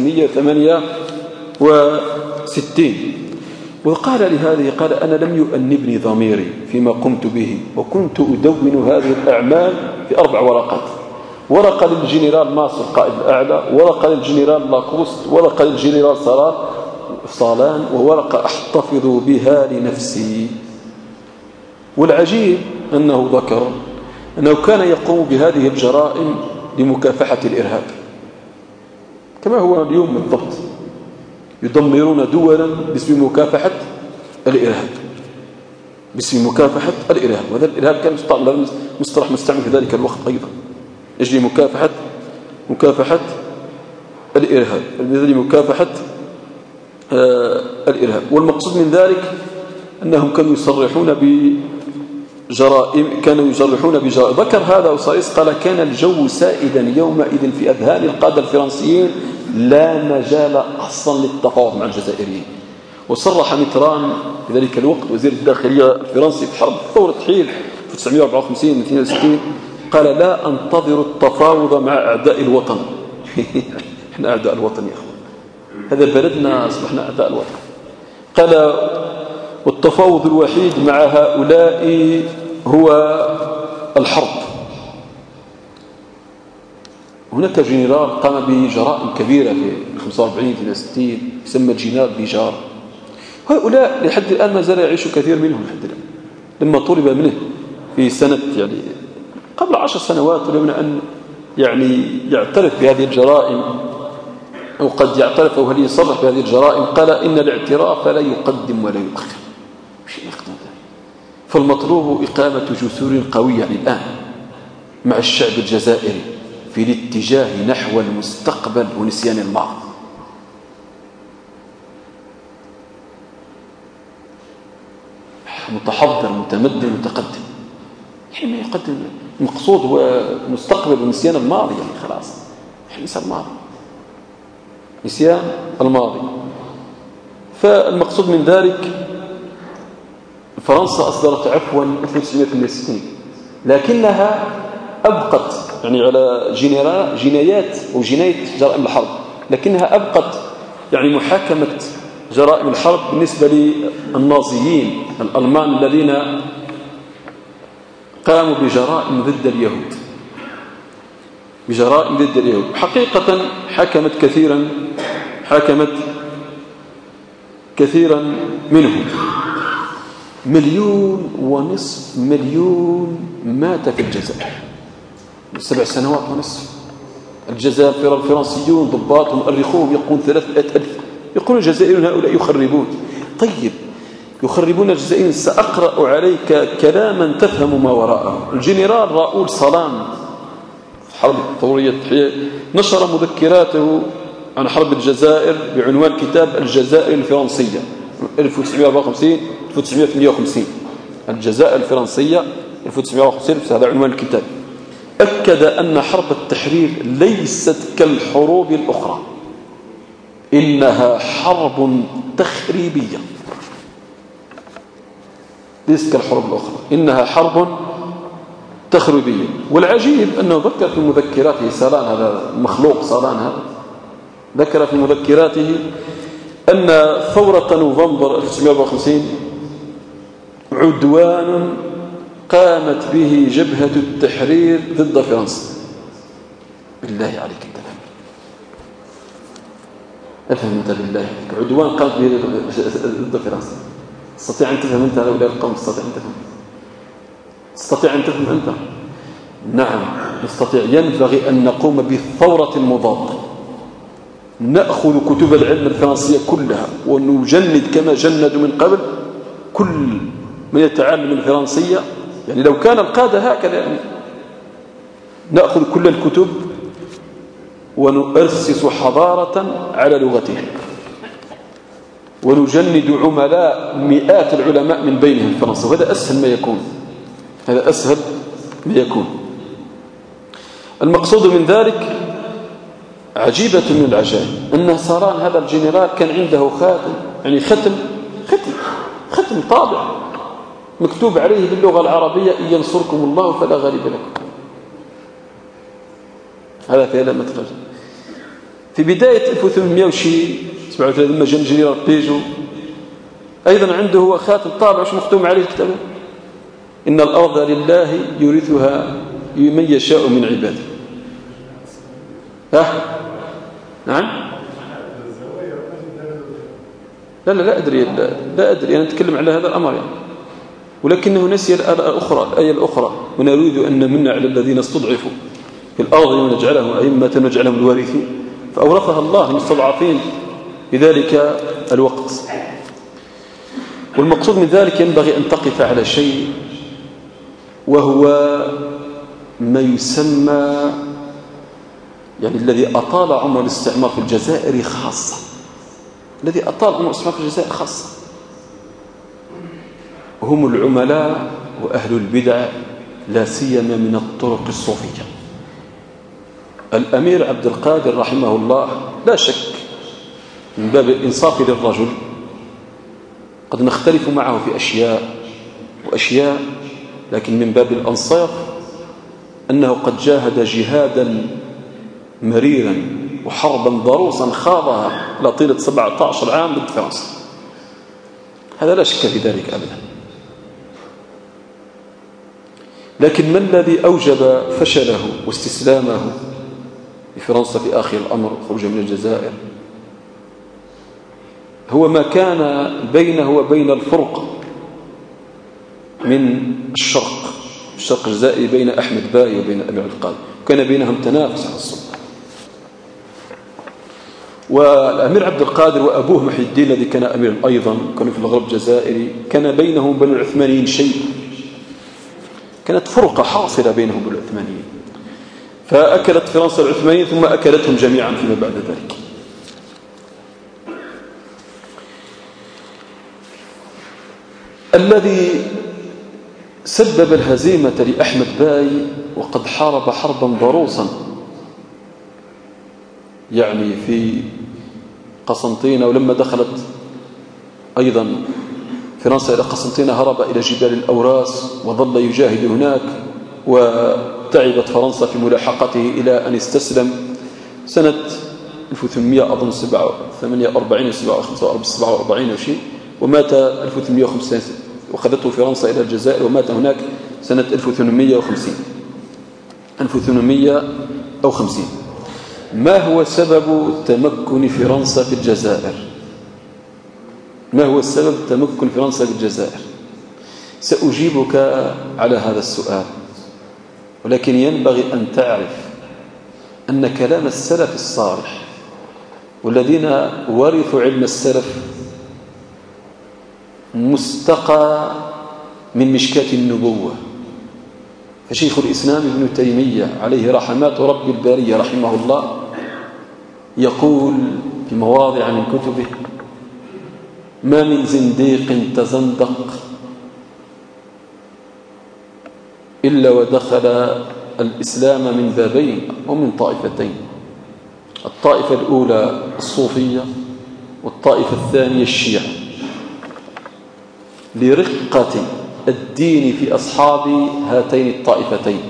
1968. وقال لهذه، قال: أنا لم يؤنبني ضميري فيما قمت به، وكنت أدون هذه الأعمال في 4 ورقات: ورقة للجنرال ماسو القائد الأعلى، ورقة للجنرال لاكوست، ورقة للجنرال صالان، وورقة أحتفظ بها لنفسي. والعجيب أنه ذكر أنه كان يقوم بهذه الجرائم لمكافحة الإرهاب، كما هو اليوم بالضبط، يدمرون دولا باسم مكافحة الإرهاب، باسم مكافحة الإرهاب. وهذا الإرهاب كان مصطلح مستعمل في ذلك الوقت أيضا، يجري مكافحة الإرهاب، مكافحة الإرهاب. والمقصود من ذلك أنهم كانوا يصرحون بجرائم. ذكر هذا أوساريس قال: كان الجو سائدا يومئذ في أذهان القادة الفرنسيين، لا مجال أصلا للتفاوض مع الجزائريين. وصرح ميتران في ذلك الوقت وزير الداخلية الفرنسي في حرب ثورة حيل 1954-62، قال: لا أنتظر التفاوض مع أعداء الوطن. احنا أعداء الوطن يا أخوان، هذا بلدنا أصبحنا أعداء الوطن. قال: والتفاوض الوحيد مع هؤلاء هو الحرب. هناك جنرال قام بجرائم كبيرة في 45-60 يسمى الجنرال بيجار. هؤلاء لحد الآن ما زال يعيش كثير منهم لحد الآن. لما طلب منه في سنة قبل 10 سنوات طلب منه أن يعترف بهذه الجرائم، أو قد يعترف أو هل يصرح بهذه الجرائم، قال: إن الاعتراف لا يقدم ولا يؤخر. مش يقدم ذلك. فالمطلوب إقامة جسور قوية الآن مع الشعب الجزائري في الاتجاه نحو المستقبل ونسيان الماضي. متحضر متمدن متقدم، ما يقدم المقصود هو المستقبل ونسيان الماضي. خلاص نسيان الماضي، نسيان الماضي. فالمقصود من ذلك فرنسا أصدرت عفوا 1968، لكنها أبقت على جنايات وجناية جرائم الحرب، لكنها أبقت محاكمة جرائم الحرب بالنسبة للنازيين الألمان الذين قاموا بجرائم ضد اليهود. حقيقة حكمت كثيرا منهم. 1.5 مليون مات في الجزائر 7 سنوات ونصف. الجزائر الفرنسيون ضباط ومؤرخون يقولون 300,000. يقولون الجزائريون هؤلاء يخربون. طيب يخربون الجزائريين. سأقرأ عليك كلاما تفهم ما وراءه. الجنرال راؤول صالان في حرب الثورية نشر مذكراته عن حرب الجزائر بعنوان كتاب الجزائر الفرنسية 1954-1958. الجزائر الفرنسية 1954، هذا عنوان الكتاب. أكد أن حرب التحرير ليست كالحروب الأخرى، إنها حرب تخريبية. ليست كالحروب الأخرى، إنها حرب تخريبية. والعجيب أنه ذكر في مذكراته سالان، هذا مخلوق سالان هذا، ذكر في مذكراته أن ثورة نوفمبر 1954 عدوان قامت به جبهة التحرير ضد فرنسا. بالله عليك انت افهم انت، بالله عدوان قامت به ضد فرنسا. تستطيع ان تفهم انت هؤلاء القوم؟ تستطيع ان تفهم انت؟ نعم نستطيع. ينبغي ان نقوم بثورة مضادة، نأخذ كتب العلم الفرنسية كلها ونجند كما جندوا من قبل كل من يتعلم الفرنسية. يعني لو كان القادة هكذا، يعني نأخذ كل الكتب ونؤسس حضارة على لغتهم، ونجند عملاء مئات العلماء من بينهم فرنسا. وهذا أسهل ما يكون، هذا أسهل ما يكون. المقصود من ذلك عجيبة من العجائب أن ساران هذا الجنرال كان عنده خاتم، يعني ختم طابع مكتوب عليه باللغة العربية: إن ينصركم الله فلا غالب لكم. هذا في علامة الرجل. في بداية 1837 لما جاء جنرال بيجو أيضا عنده هو خاتم طابع شو مختوم عليه الكتاب: إن الأرض لله يورثها من يشاء من عباده. نعم. لا أدري أنا أتكلم على هذا الأمر يعني. ولكنه نسي الآية الأخرى: ونريد أن نمن على الذين استضعفوا في الأرض ونجعلهم أئمة ونجعلهم الوارثين. فأورثها الله المستضعفين في ذلك الوقت. والمقصود من ذلك ينبغي أن تقف على شيء، وهو ما يسمى يعني الذي أطال عمر الاستعمار في الجزائر خاصة، الذي أطال عمر الاستعمار في الجزائر خاصة هم العملاء وأهل البدع، لا سيما من الطرق الصوفية. الأمير عبد القادر رحمه الله لا شك من باب الإنصاف للرجل قد نختلف معه في أشياء، لكن من باب الإنصاف أنه قد جاهد جهادا مريرا وحربا ضروسا خاضها لطيلة 17 عام ضد فرنسا. هذا لا شك في ذلك أبدا. لكن ما الذي أوجب فشله واستسلامه لفرنسا في آخر الأمر خروجه من الجزائر؟ هو ما كان بينه وبين الفرق من الشرق الجزائري بين أحمد باي وبين أمير القادر، كان بينهم تنافس على السلطة. والأمير عبد القادر وأبوه محي الدين الذي كان أمير أيضا كانوا في الغرب الجزائري، كان بينهم وبين العثمانيين شيء، كانت فرقة حاصلة بينهم وبين العثمانيين، فأكلت فرنسا العثمانيين ثم أكلتهم جميعا فيما بعد ذلك. الذي سبب الهزيمة لأحمد باي وقد حارب حربا ضروسا يعني في قسنطينة، ولما دخلت أيضا فرنسا إلى قسنطينة هرب إلى جبال الأوراس وظل يجاهد هناك، وتعبت فرنسا في ملاحقته إلى أن استسلم سنة 1847 وشيء، ومات 1850 وخذته فرنسا إلى الجزائر ومات هناك سنة 1850. ما هو سبب تمكن فرنسا في الجزائر؟ ما هو السبب تمكن فرنسا في الجزائر؟ سأجيبك على هذا السؤال، ولكن ينبغي أن تعرف أن كلام السلف الصالح والذين ورثوا علم السلف مستقى من مشكاة النبوة. فشيخ الإسلام ابن تيمية عليه رحمات رب البارية رحمه الله يقول في مواضع من كتبه: ما من زنديق تزندق إلا ودخل الإسلام من بابين ومن طائفتين: الطائفة الأولى الصوفية، والطائفة الثانية الشيعة، لرقة الدين في أصحاب هاتين الطائفتين.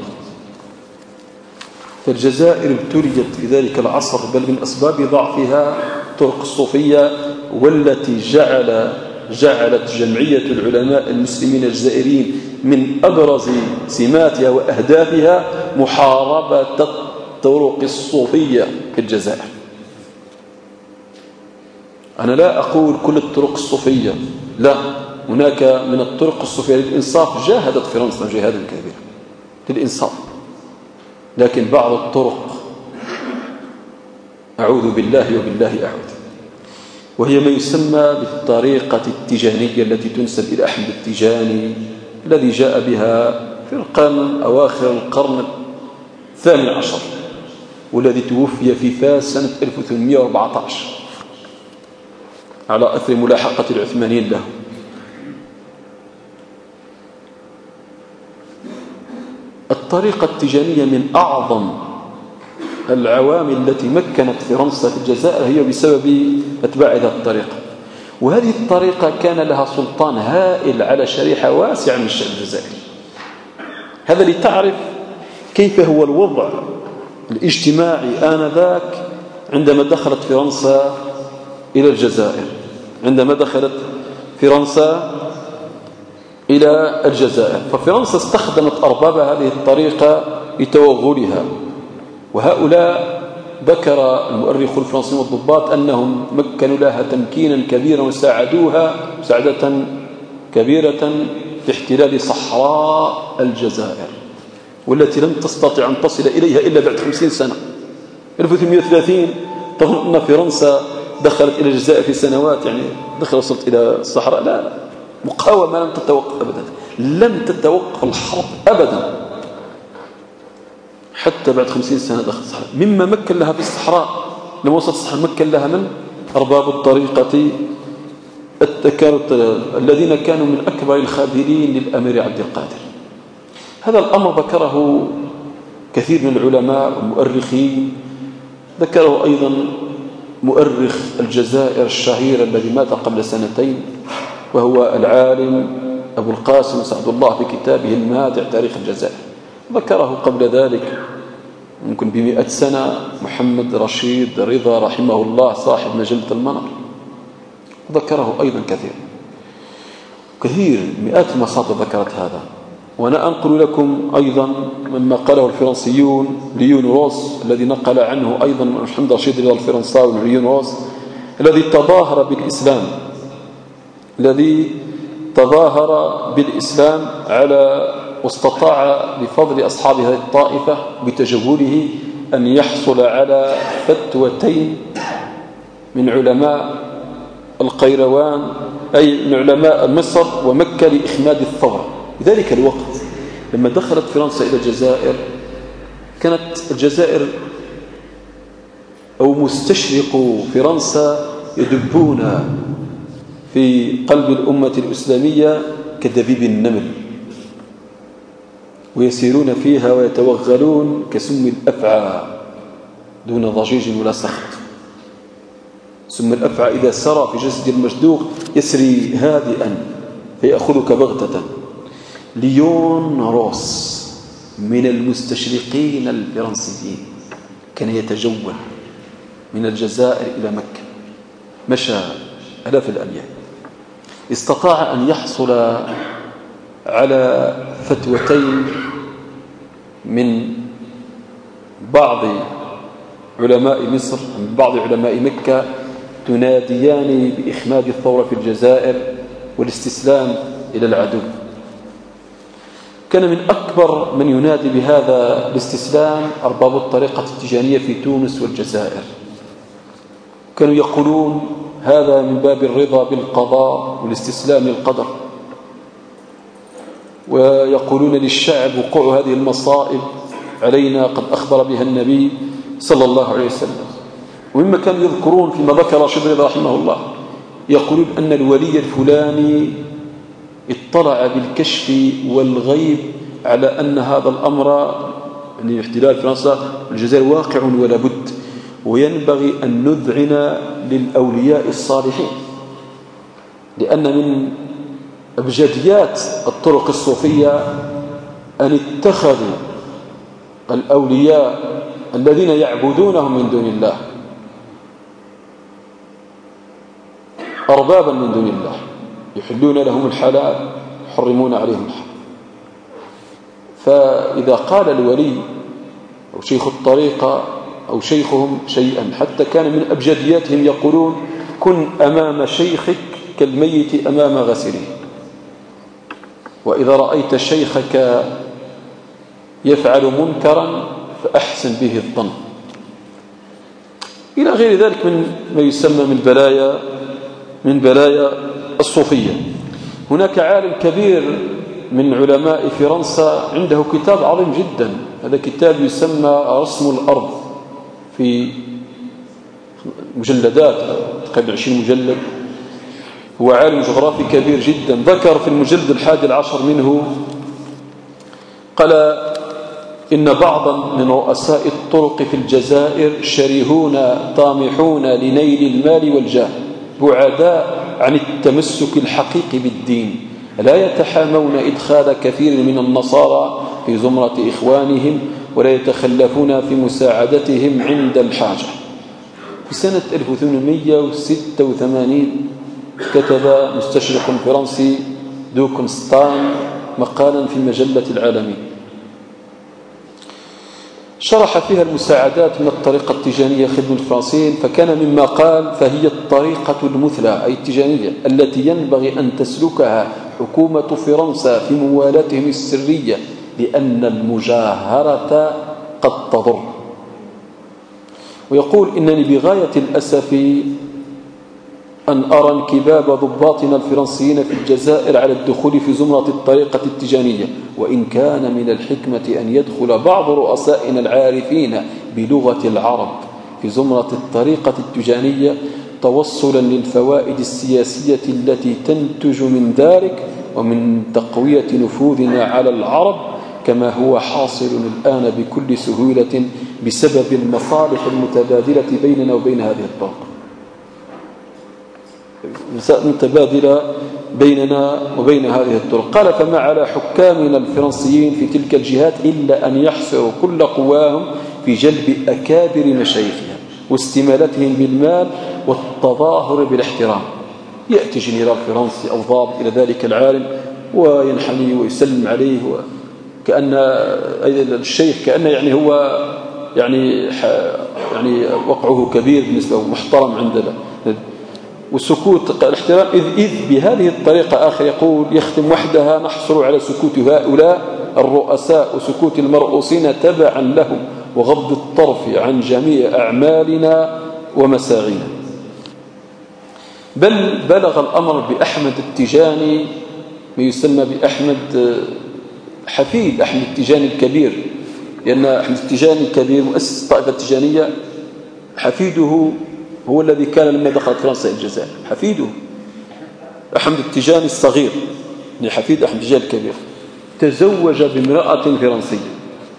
فالجزائر ابتليت في ذلك العصر، بل من أسباب ضعفها الطرق الصوفية، والتي جعلت جمعية العلماء المسلمين الجزائريين من أبرز سماتها وأهدافها محاربة الطرق الصوفية في الجزائر. أنا لا أقول كل الطرق الصوفية، لا، هناك من الطرق الصوفية للإنصاف جاهدت فرنسا جهادا كبيرا للإنصاف، لكن بعض الطرق أعوذ بالله وبالله أعوذ، وهي ما يسمى بالطريقة التيجانية التي تنسب إلى أحمد التيجاني الذي جاء بها في أواخر القرن الثامن عشر، والذي توفي في فاس سنة 1814 على أثر ملاحقة العثمانيين له. الطريقة التيجانية من أعظم العوامل التي مكنت فرنسا في الجزائر هي بسبب أتباع هذه الطريقة، وهذه الطريقة كان لها سلطان هائل على شريحة واسعة من الشعب الجزائري. هذا لتعرف كيف هو الوضع الاجتماعي آنذاك عندما دخلت فرنسا إلى الجزائر. عندما دخلت فرنسا إلى الجزائر ففرنسا استخدمت أرباب هذه الطريقة لتوغلها، وهؤلاء ذكر المؤرخ الفرنسي والضباط أنهم مكنوا لها تمكينا كبيرا وساعدوها مساعدة كبيرة في احتلال صحراء الجزائر، والتي لم تستطع أن تصل إليها إلا بعد 50 سنة. 1830 تظن أن فرنسا دخلت إلى الجزائر في سنوات، يعني وصلت إلى الصحراء، لا، مقاومة لم تتوقف أبدا، لم تتوقف الحرب أبدا حتى بعد 50 سنة دخلت الصحراء. مما مكن لها في الصحراء لما وصلت الصحراء مكن لها من أرباب الطريقة الذين كانوا من أكبر الخاذلين للأمير عبد القادر. هذا الأمر ذكره كثير من العلماء والمؤرخين، ذكره أيضا مؤرخ الجزائر الشهير الذي مات قبل 2 سنين، وهو العالم أبو القاسم سعد الله في كتابه الماتع تاريخ الجزائر. ذكره قبل ذلك ممكن ب100 سنة محمد رشيد رضا رحمه الله صاحب مجلة المنار، ذكره أيضا كثير مئات المصادر ذكرت هذا. وأنا أنقل لكم أيضا مما قاله الفرنسيون ليون روس، الذي نقل عنه أيضا محمد رشيد رضا الفرنساوي ليون روس، الذي تظاهر بالإسلام على واستطاع بفضل أصحاب هذه الطائفة بتجوله أن يحصل على فتوتين من علماء القيروان، أي من علماء مصر ومكة، لإخماد الثورة. في ذلك الوقت لما دخلت فرنسا إلى الجزائر كانت الجزائر أو مستشرق فرنسا يدبون في قلب الأمة الإسلامية كدبيب النمل، ويسيرون فيها ويتوغلون كسم الأفعى دون ضجيج ولا سخط. سم الأفعى إذا سرى في جسد المشدوق يسري هادئا فيأخذك بغتة. ليون روس من المستشرقين الفرنسيين كان يتجول من الجزائر إلى مكة، مشى آلاف الأميال، استطاع أن يحصل على فتوتين من بعض علماء مصر من بعض علماء مكة تناديان بإخماد الثورة في الجزائر والاستسلام إلى العدو. كان من أكبر من ينادي بهذا الاستسلام أرباب الطريقة التيجانية في تونس والجزائر. كانوا يقولون هذا من باب الرضا بالقضاء والاستسلام للقدر، ويقولون للشعب وقوع هذه المصائب علينا قد أخبر بها النبي صلى الله عليه وسلم. ومما كانوا يذكرون فيما ذكر رشيد رضا رحمه الله، يقولون أن الولي الفلاني اطلع بالكشف والغيب على أن هذا الأمر يعني احتلال فرنسا الجزائر واقع ولا بد، وينبغي أن نذعن للأولياء الصالحين، لأن من أبجديات الطرق الطرق الصوفية أن اتخذوا الأولياء الذين يعبدونهم من دون الله أربابا من دون الله، يحلون لهم الحلال يحرمون عليهم الحرام. فإذا قال الولي أو شيخ الطريقة أو شيخهم شيئا، حتى كان من أبجدياتهم يقولون: كن أمام شيخك كالميت أمام غسله، وإذا رأيت شيخك يفعل منكرا فأحسن به الظن، إلى غير ذلك من ما يسمى من بلايا الصوفية. هناك عالم كبير من علماء فرنسا عنده كتاب عظيم جدا، هذا كتاب يسمى رسم الأرض، في مجلدات تقريبا 20 مجلد. هو عالم جغرافي كبير جدا، ذكر في المجلد 11 منه قال: إن بعضا من رؤساء الطرق في الجزائر شرهون طامحون لنيل المال والجاه، بعداء عن التمسك الحقيقي بالدين، لا يتحامون إدخال كثير من النصارى في زمرة إخوانهم، ولا يتخلفون في مساعدتهم عند الحاجة. في سنة 1886 كتب مستشرق فرنسي دو كونستان مقالا في مجلة العالمين، شرح فيها المساعدات من الطريقة التيجانية خدمة الفرنسيين، فكان مما قال: فهي الطريقة المثلى أي التيجانية التي ينبغي أن تسلكها حكومة فرنسا في موالاتهم السرية، لأن المجاهرة قد تضر. ويقول: إنني بغاية الأسف أن أرى انكباب ضباطنا الفرنسيين في الجزائر على الدخول في زمرة الطريقة التيجانية، وإن كان من الحكمة أن يدخل بعض رؤسائنا العارفين بلغة العرب في زمرة الطريقة التيجانية توصلا للفوائد السياسية التي تنتج من ذلك، ومن تقوية نفوذنا على العرب، كما هو حاصل الآن بكل سهولة بسبب المصالح المتبادلة بيننا وبين هذه الطرق، متبادلة بيننا وبين هذه الطرق. قال: فما على حكامنا الفرنسيين في تلك الجهات إلا أن يحصروا كل قواهم في جلب أكابر مشايخها واستمالتهم بالمال والتظاهر بالاحترام. يأتي جنرال فرنسي أو ضابط إلى ذلك العالم وينحني ويسلم عليه، وكأن الشيخ كأنه يعني هو يعني وقعه كبير بالنسبة ومحترم عندنا، والسكوت الاحترام. إذ بهذه الطريقة آخر يقول يختم وحدها: نحصل على سكوت هؤلاء الرؤساء وسكوت المرؤوسين تبعا لهم، وغض الطرف عن جميع أعمالنا ومساعينا. بل بلغ الأمر بأحمد التيجاني، ما يسمى بأحمد حفيد أحمد التيجاني الكبير، لأن أحمد التيجاني الكبير مؤسس الطائفة التيجانية، حفيده هو الذي كان لما دخلت فرنسا الجزائر، حفيده أحمد التيجاني الصغير، يعني حفيد أحمد التيجاني الكبير، تزوج بامرأة فرنسية،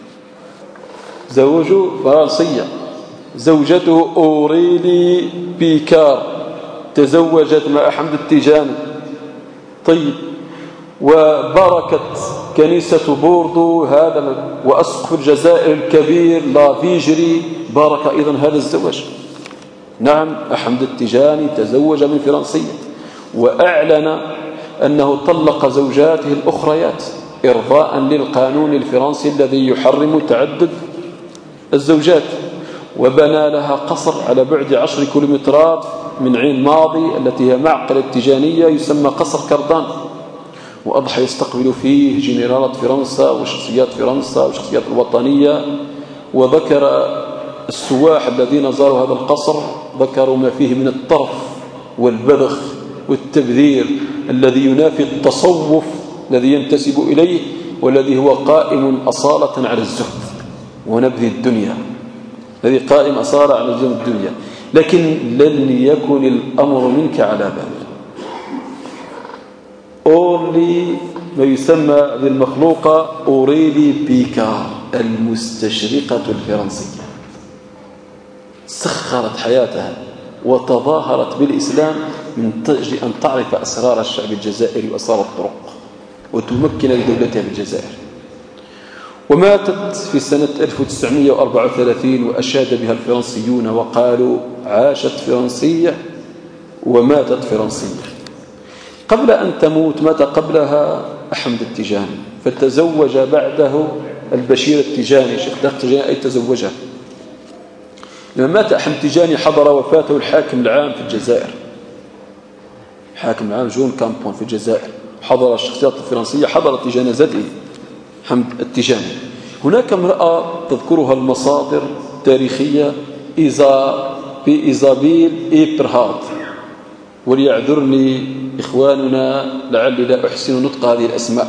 زوجه فرنسية، زوجته أوريلي بيكار تزوجت مع أحمد التيجاني. طيب، وبركت كنيسة بوردو هذا وأسقف الجزائر الكبير لا فيجري بارك أيضا هذا الزواج. نعم، أحمد التيجاني تزوج من فرنسية، وأعلن أنه طلق زوجاته الأخريات إرضاء للقانون الفرنسي الذي يحرم تعدد الزوجات، وبنى لها قصر على بعد 10 كيلومترات من عين ماضي التي هي معقل التيجانية، يسمى قصر كردان، وأضحى يستقبل فيه جنرالات فرنسا وشخصيات فرنسا وشخصيات الوطنية. وذكر السواح الذين زاروا هذا القصر ذكروا ما فيه من الطرف والبذخ والتبذير الذي ينافي التصوف الذي ينتسب إليه، والذي هو قائم أصالة على الزهد ونبذ الدنيا، الذي قائم أصالة على الزهد الدنيا. لكن لن يكن الأمر منك على بال. أورلي ما يسمى بالمخلوقة أوريلي بيكار المستشرقة الفرنسية، سخرت حياتها وتظاهرت بالإسلام من أجل أن تعرف أسرار الشعب الجزائري وأسرار الطرق. وتمكن لدولتها بالجزائر. وماتت في سنة 1934 وأشاد بها الفرنسيون وقالوا عاشت فرنسية وماتت فرنسية. قبل أن تموت مات قبلها أحمد التيجاني، فتزوج بعده البشير التيجاني. شيخ داق التيجاني أي تزوجه. لما مات أحمد التيجاني حضر وفاته الحاكم العام في الجزائر، حاكم العام جون كامبون في الجزائر، حضر الشخصيات الفرنسية، حضرت جنازته حمد التيجاني. هناك امرأة تذكرها المصادر التاريخية إيزابيل إيبرهارد، وليعذرني إخواننا لعلي لا أحسن نطق هذه الأسماء.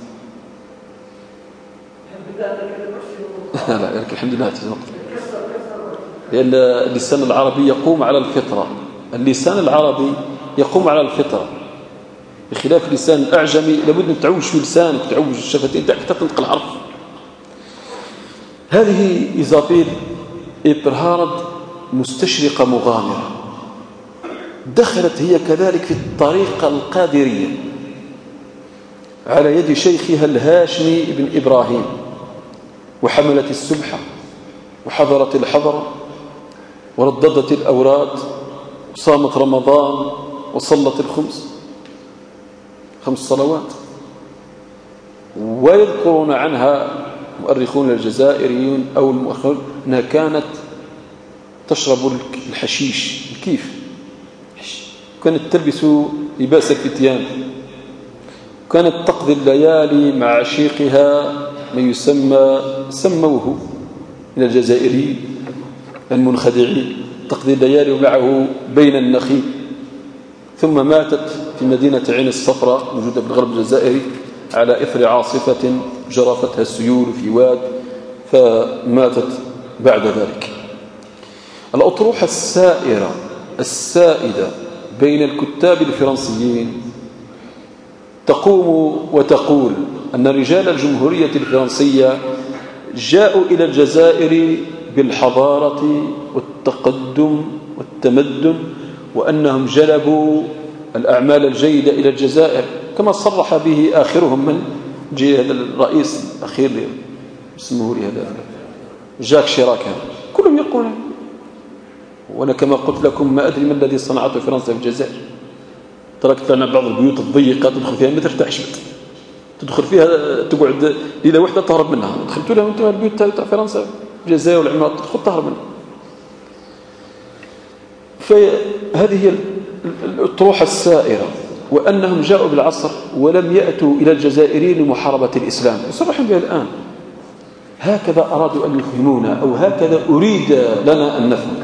لا لك الحمد لله لأن اللسان العربي يقوم على الفطرة، اللسان العربي يقوم على الفطرة بخلاف اللسان الأعجمي، لابد أن تعوج في لسانك، تعوج الشفتين حتى تنطق الحرف. هذه إيزابيل إيبرهارد مستشرقة مغامرة، دخلت هي كذلك في الطريقة القادرية على يد شيخها الهاشمي بن إبراهيم، وحملت السبحة وحضرت الحضرة ورددت الأوراد وصامت رمضان وصلت خمس صلوات. ويذكرون عنها مؤرخون الجزائريون أو المؤرخون أنها كانت تشرب الحشيش، الكيف، كانت تلبس لباس الفتيان، كانت تقضي الليالي مع عشيقها من سموه من الجزائريين المنخدعين، تقضي الليالي معه بين النخيل. ثم ماتت في مدينة عين الصفراء موجودة في الغرب الجزائري على إثر عاصفة جرفتها السيول في واد، فماتت بعد ذلك. الأطروحة السائدة بين الكتاب الفرنسيين تقوم وتقول أن رجال الجمهورية الفرنسية جاءوا إلى الجزائر بالحضارة والتقدم والتمدن، وأنهم جلبوا الأعمال الجيدة إلى الجزائر، كما صرح به آخرهم من جاء الرئيس الأخير اسمه لي هذا جاك شيراك، كلهم يقولون. وأنا كما قلت لكم ما أدري ما الذي صنعته فرنسا في الجزائر. تركت لنا بعض البيوت الضيقة تدخل فيها ما ترتاحش، تدخل فيها تقعد ليلة واحدة تهرب منها. دخلتوا لها أنتم البيوت تاع فرنسا الجزائر والعمارات تدخل تهرب منها. فهذه هي الأطروحة السائرة، وأنهم جاءوا بالعصر ولم يأتوا إلى الجزائريين لمحاربة الإسلام، يصرحون بها الآن. هكذا أرادوا أن يفهمونا، أو هكذا أريد لنا أن نفهم.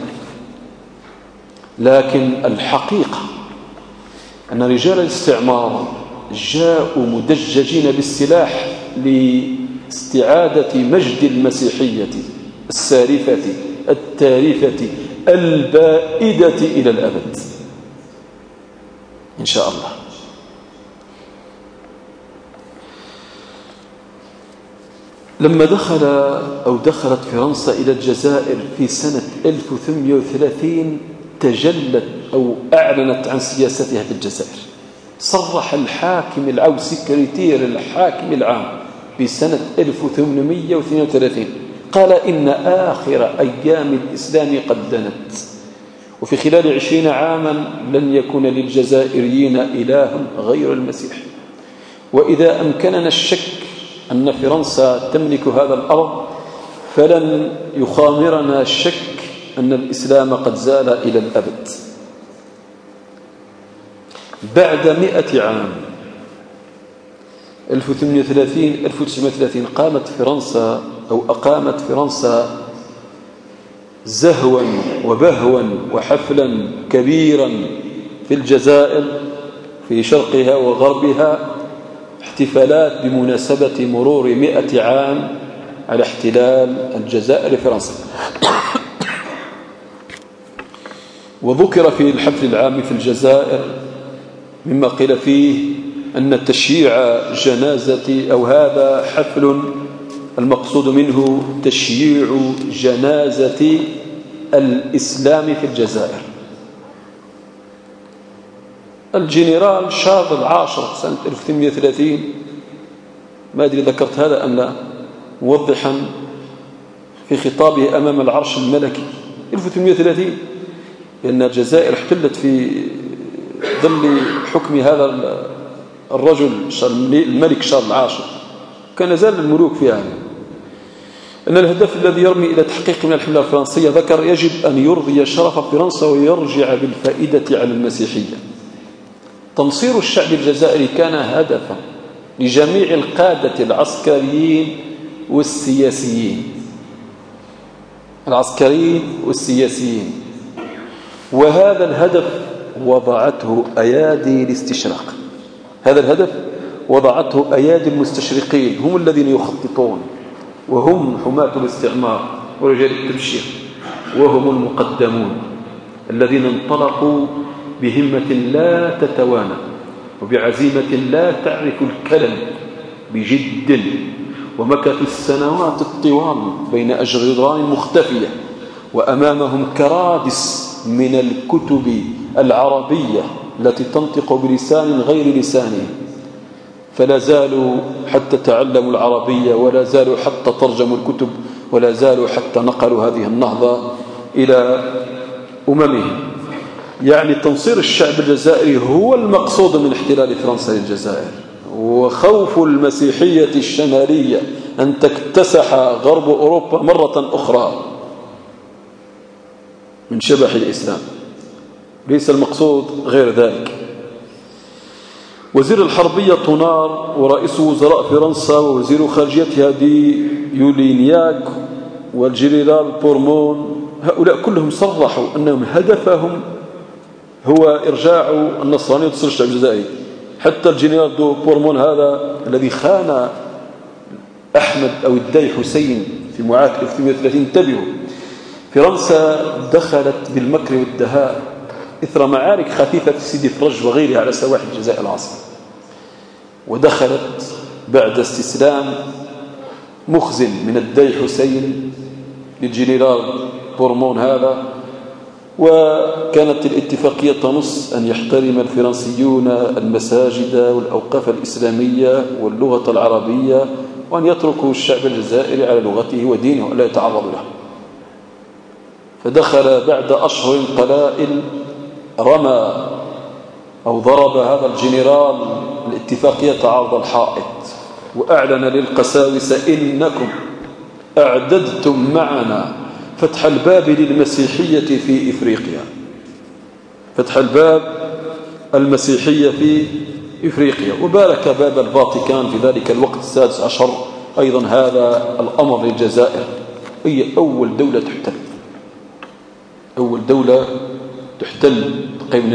لكن الحقيقة أن رجال الاستعمار جاءوا مدججين بالسلاح لاستعادة مجد المسيحية السارفة التارفة البائدة إلى الأبد إن شاء الله. لما دخلت فرنسا إلى الجزائر في سنة 1830 تجلت أو أعلنت عن سياستها في الجزائر. صرح الحاكم العام سكرتير الحاكم العام بسنة 1832 قال إن آخر أيام الإسلام قد دنت، وفي خلال 20 عاما لن يكون للجزائريين إله غير المسيح، وإذا أمكننا الشك أن فرنسا تملك هذا الأرض فلن يخامرنا الشك أن الإسلام قد زال إلى الأبد. بعد 100 عام 1930 أقامت فرنسا زهوا وبهوا وحفلا كبيرا في الجزائر في شرقها وغربها، احتفالات بمناسبة مرور 100 عام على احتلال الجزائر فرنسا. وذكر في الحفل العام في الجزائر مما قيل فيه أن تشييع جنازة، أو هذا حفل المقصود منه تشييع جنازة الإسلام في الجزائر. الجنرال شارل العاشر سنة 1830 ما أدري ذكرت هذا أم لا، موضحا في خطابه أمام العرش الملكي 1830 بأن الجزائر احتلت في ظل حكم هذا الرجل الملك شارل العاشر، كان زال الملوك فيها، أن الهدف الذي يرمي إلى تحقيق من الحملة الفرنسية ذكر يجب أن يرضي شرف فرنسا ويرجع بالفائدة على المسيحية. تنصير الشعب الجزائري كان هدفا لجميع القادة العسكريين والسياسيين، وهذا الهدف وضعته أيادي الاستشراق، هذا الهدف وضعته أيادي المستشرقين، هم الذين يخططون، وهم حماة الاستعمار ورجال التبشير، وهم المقدمون الذين انطلقوا بهمة لا تتوانى وبعزيمة لا تعرف الكلل بجد، ومكثوا السنوات الطوال بين أجران مختفية، وأمامهم كرادس من الكتب العربية التي تنطق بلسان غير لسانهم، فلا زالوا حتى تعلموا العربية، ولا زالوا حتى ترجموا الكتب، ولا زالوا حتى نقلوا هذه النهضة إلى أممهم. يعني تنصير الشعب الجزائري هو المقصود من احتلال فرنسا للجزائر، وخوف المسيحية الشمالية أن تكتسح غرب أوروبا مرة أخرى من شبح الإسلام، ليس المقصود غير ذلك. وزير الحربية طونار ورئيس وزراء فرنسا ووزير خارجيتها دي يولينياك والجنرال بورمون، هؤلاء كلهم صرحوا أنهم هدفهم هو إرجاع النصرانية وتصير الشعب الجزائري. حتى الجنرال دو بورمون هذا الذي خان أحمد أو الداي حسين في معاهدة 1830، انتبهوا، فرنسا دخلت بالمكر والدهاء إثر معارك خفيفة في سيدي فرج وغيرها على سواحل الجزائر العاصمة، ودخلت بعد استسلام مخزن من الداي حسين للجنرال بورمون هذا، وكانت الاتفاقية تنص أن يحترم الفرنسيون المساجد والأوقاف الإسلامية واللغة العربية، وأن يتركوا الشعب الجزائري على لغته ودينه ولا يتعرضوا له. فدخل بعد أشهر قلائل رمى أو ضرب هذا الجنرال الاتفاقية عرض الحائط، وأعلن للقساوسة إنكم أعددتم معنا فتح الباب للمسيحية في إفريقيا، فتح الباب المسيحية في إفريقيا. وبارك باب الفاتيكان في ذلك الوقت 16 أيضا هذا الأمر للجزائر، هي أول دولة تحتل، أول دولة تحتل من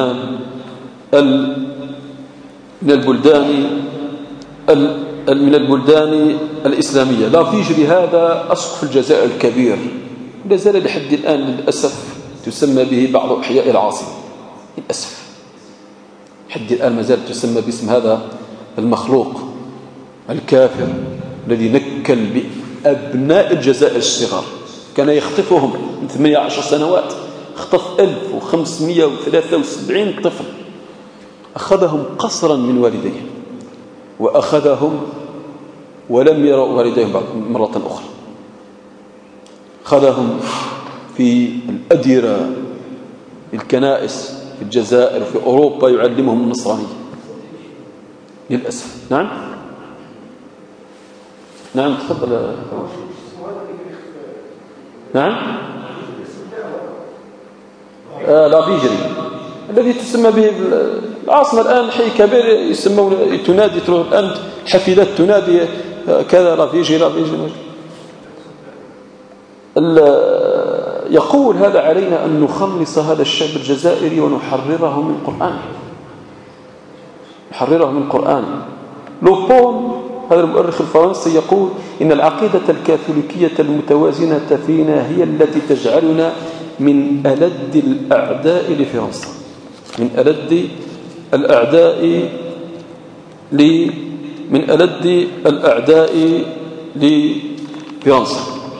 البلدان الإسلامية. لا فيجري هذا أسقف الجزائر الكبير، لا زال لحد الآن للأسف تسمى به بعض أحياء العاصمة، للأسف لحد الآن ما زالت تسمى باسم هذا المخلوق الكافر الذي نكل بأبناء الجزائر الصغار، كان يخطفهم من 18 سنوات، اخطف 1573 طفل، أخذهم قصرا من والديهم، وأخذهم ولم يروا والديهم مرة أخرى، أخذهم في الأديرة، في الكنائس في الجزائر وفي أوروبا يعلمهم النصرانية للأسف. نعم نعم تفضل. نعم لا بيجري الذي تسمى به العاصمة الآن حي كبير يسمون تنادي الآن حفلات تنادي كذا لا بيجري لا بيجري. يقول هذا علينا أن نخلص هذا الشعب الجزائري ونحرره من القرآن، نحرره من القرآن. لوبون هذا المؤرخ الفرنسي يقول إن العقيدة الكاثوليكية المتوازنة فينا هي التي تجعلنا من ألد الأعداء لفرنسا، من ألد الأعداء من ألد الأعداء لفرنسا.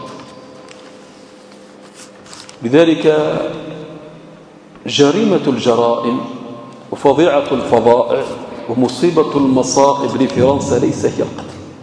لذلك جريمة الجرائم وفظيعة الفظائع ومصيبة المصائب لفرنسا ليس هي القتل،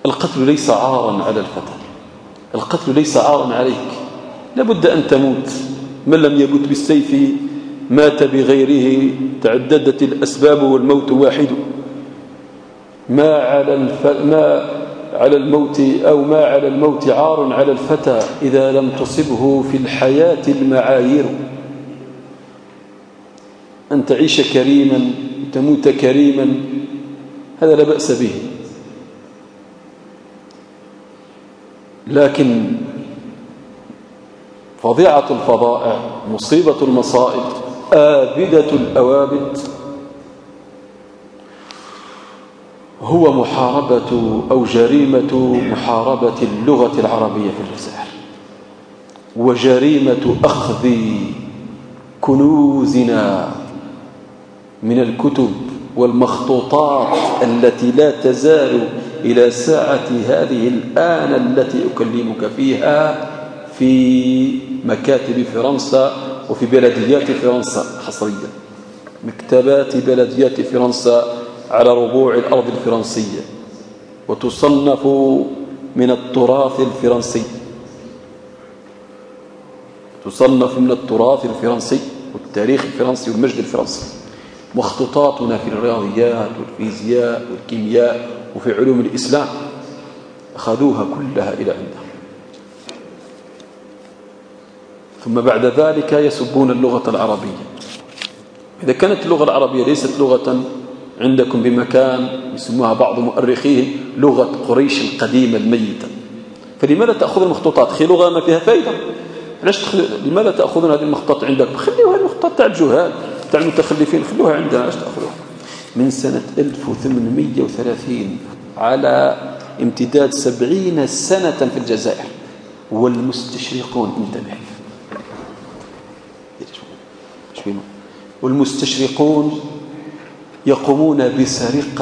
القتل ليس عارا على الفتى، القتل ليس عارا عليك، لابد أن تموت. من لم يمت بالسيف مات بغيره، تعددت الأسباب والموت واحد. ما على الموت عار على الفتى إذا لم تصبه في الحياة المعايير. أن تعيش كريما تموت كريما هذا لا بأس به، لكن فظيعة الفظائع، مصيبة المصائب، آبدة الأوابد هو محاربة أو جريمة محاربة اللغة العربية في الجزائر، وجريمة أخذ كنوزنا من الكتب والمخطوطات التي لا تزال إلى ساعة هذه الآن التي أكلمك فيها في مكاتب فرنسا وفي بلديات فرنسا حصريا، مكتبات بلديات فرنسا على ربوع الأرض الفرنسية، وتصنف من التراث الفرنسي، تصنف من التراث الفرنسي والتاريخ الفرنسي والمجد الفرنسي. مخطوطاتنا في الرياضيات والفيزياء والكيمياء وفي علوم الإسلام أخذوها كلها إلى عندهم، ثم بعد ذلك يسبون اللغة العربية. إذا كانت اللغة العربية ليست لغة عندكم بمكان، يسموها بعض مؤرخيه لغة قريش القديمة الميتة، فلماذا تأخذون المخطوطات؟ خي لغة ما فيها فايدة، لماذا تأخذون هذه المخطوطات عندكم؟ خليوها المخطوطات تاع الجهال تاع المتخلفين، خلوها عندنا، علاش تأخذوها؟ من سنة 1830 على امتداد 70 سنة في الجزائر، والمستشرقون انتبه، والمستشرقون يقومون بسرقة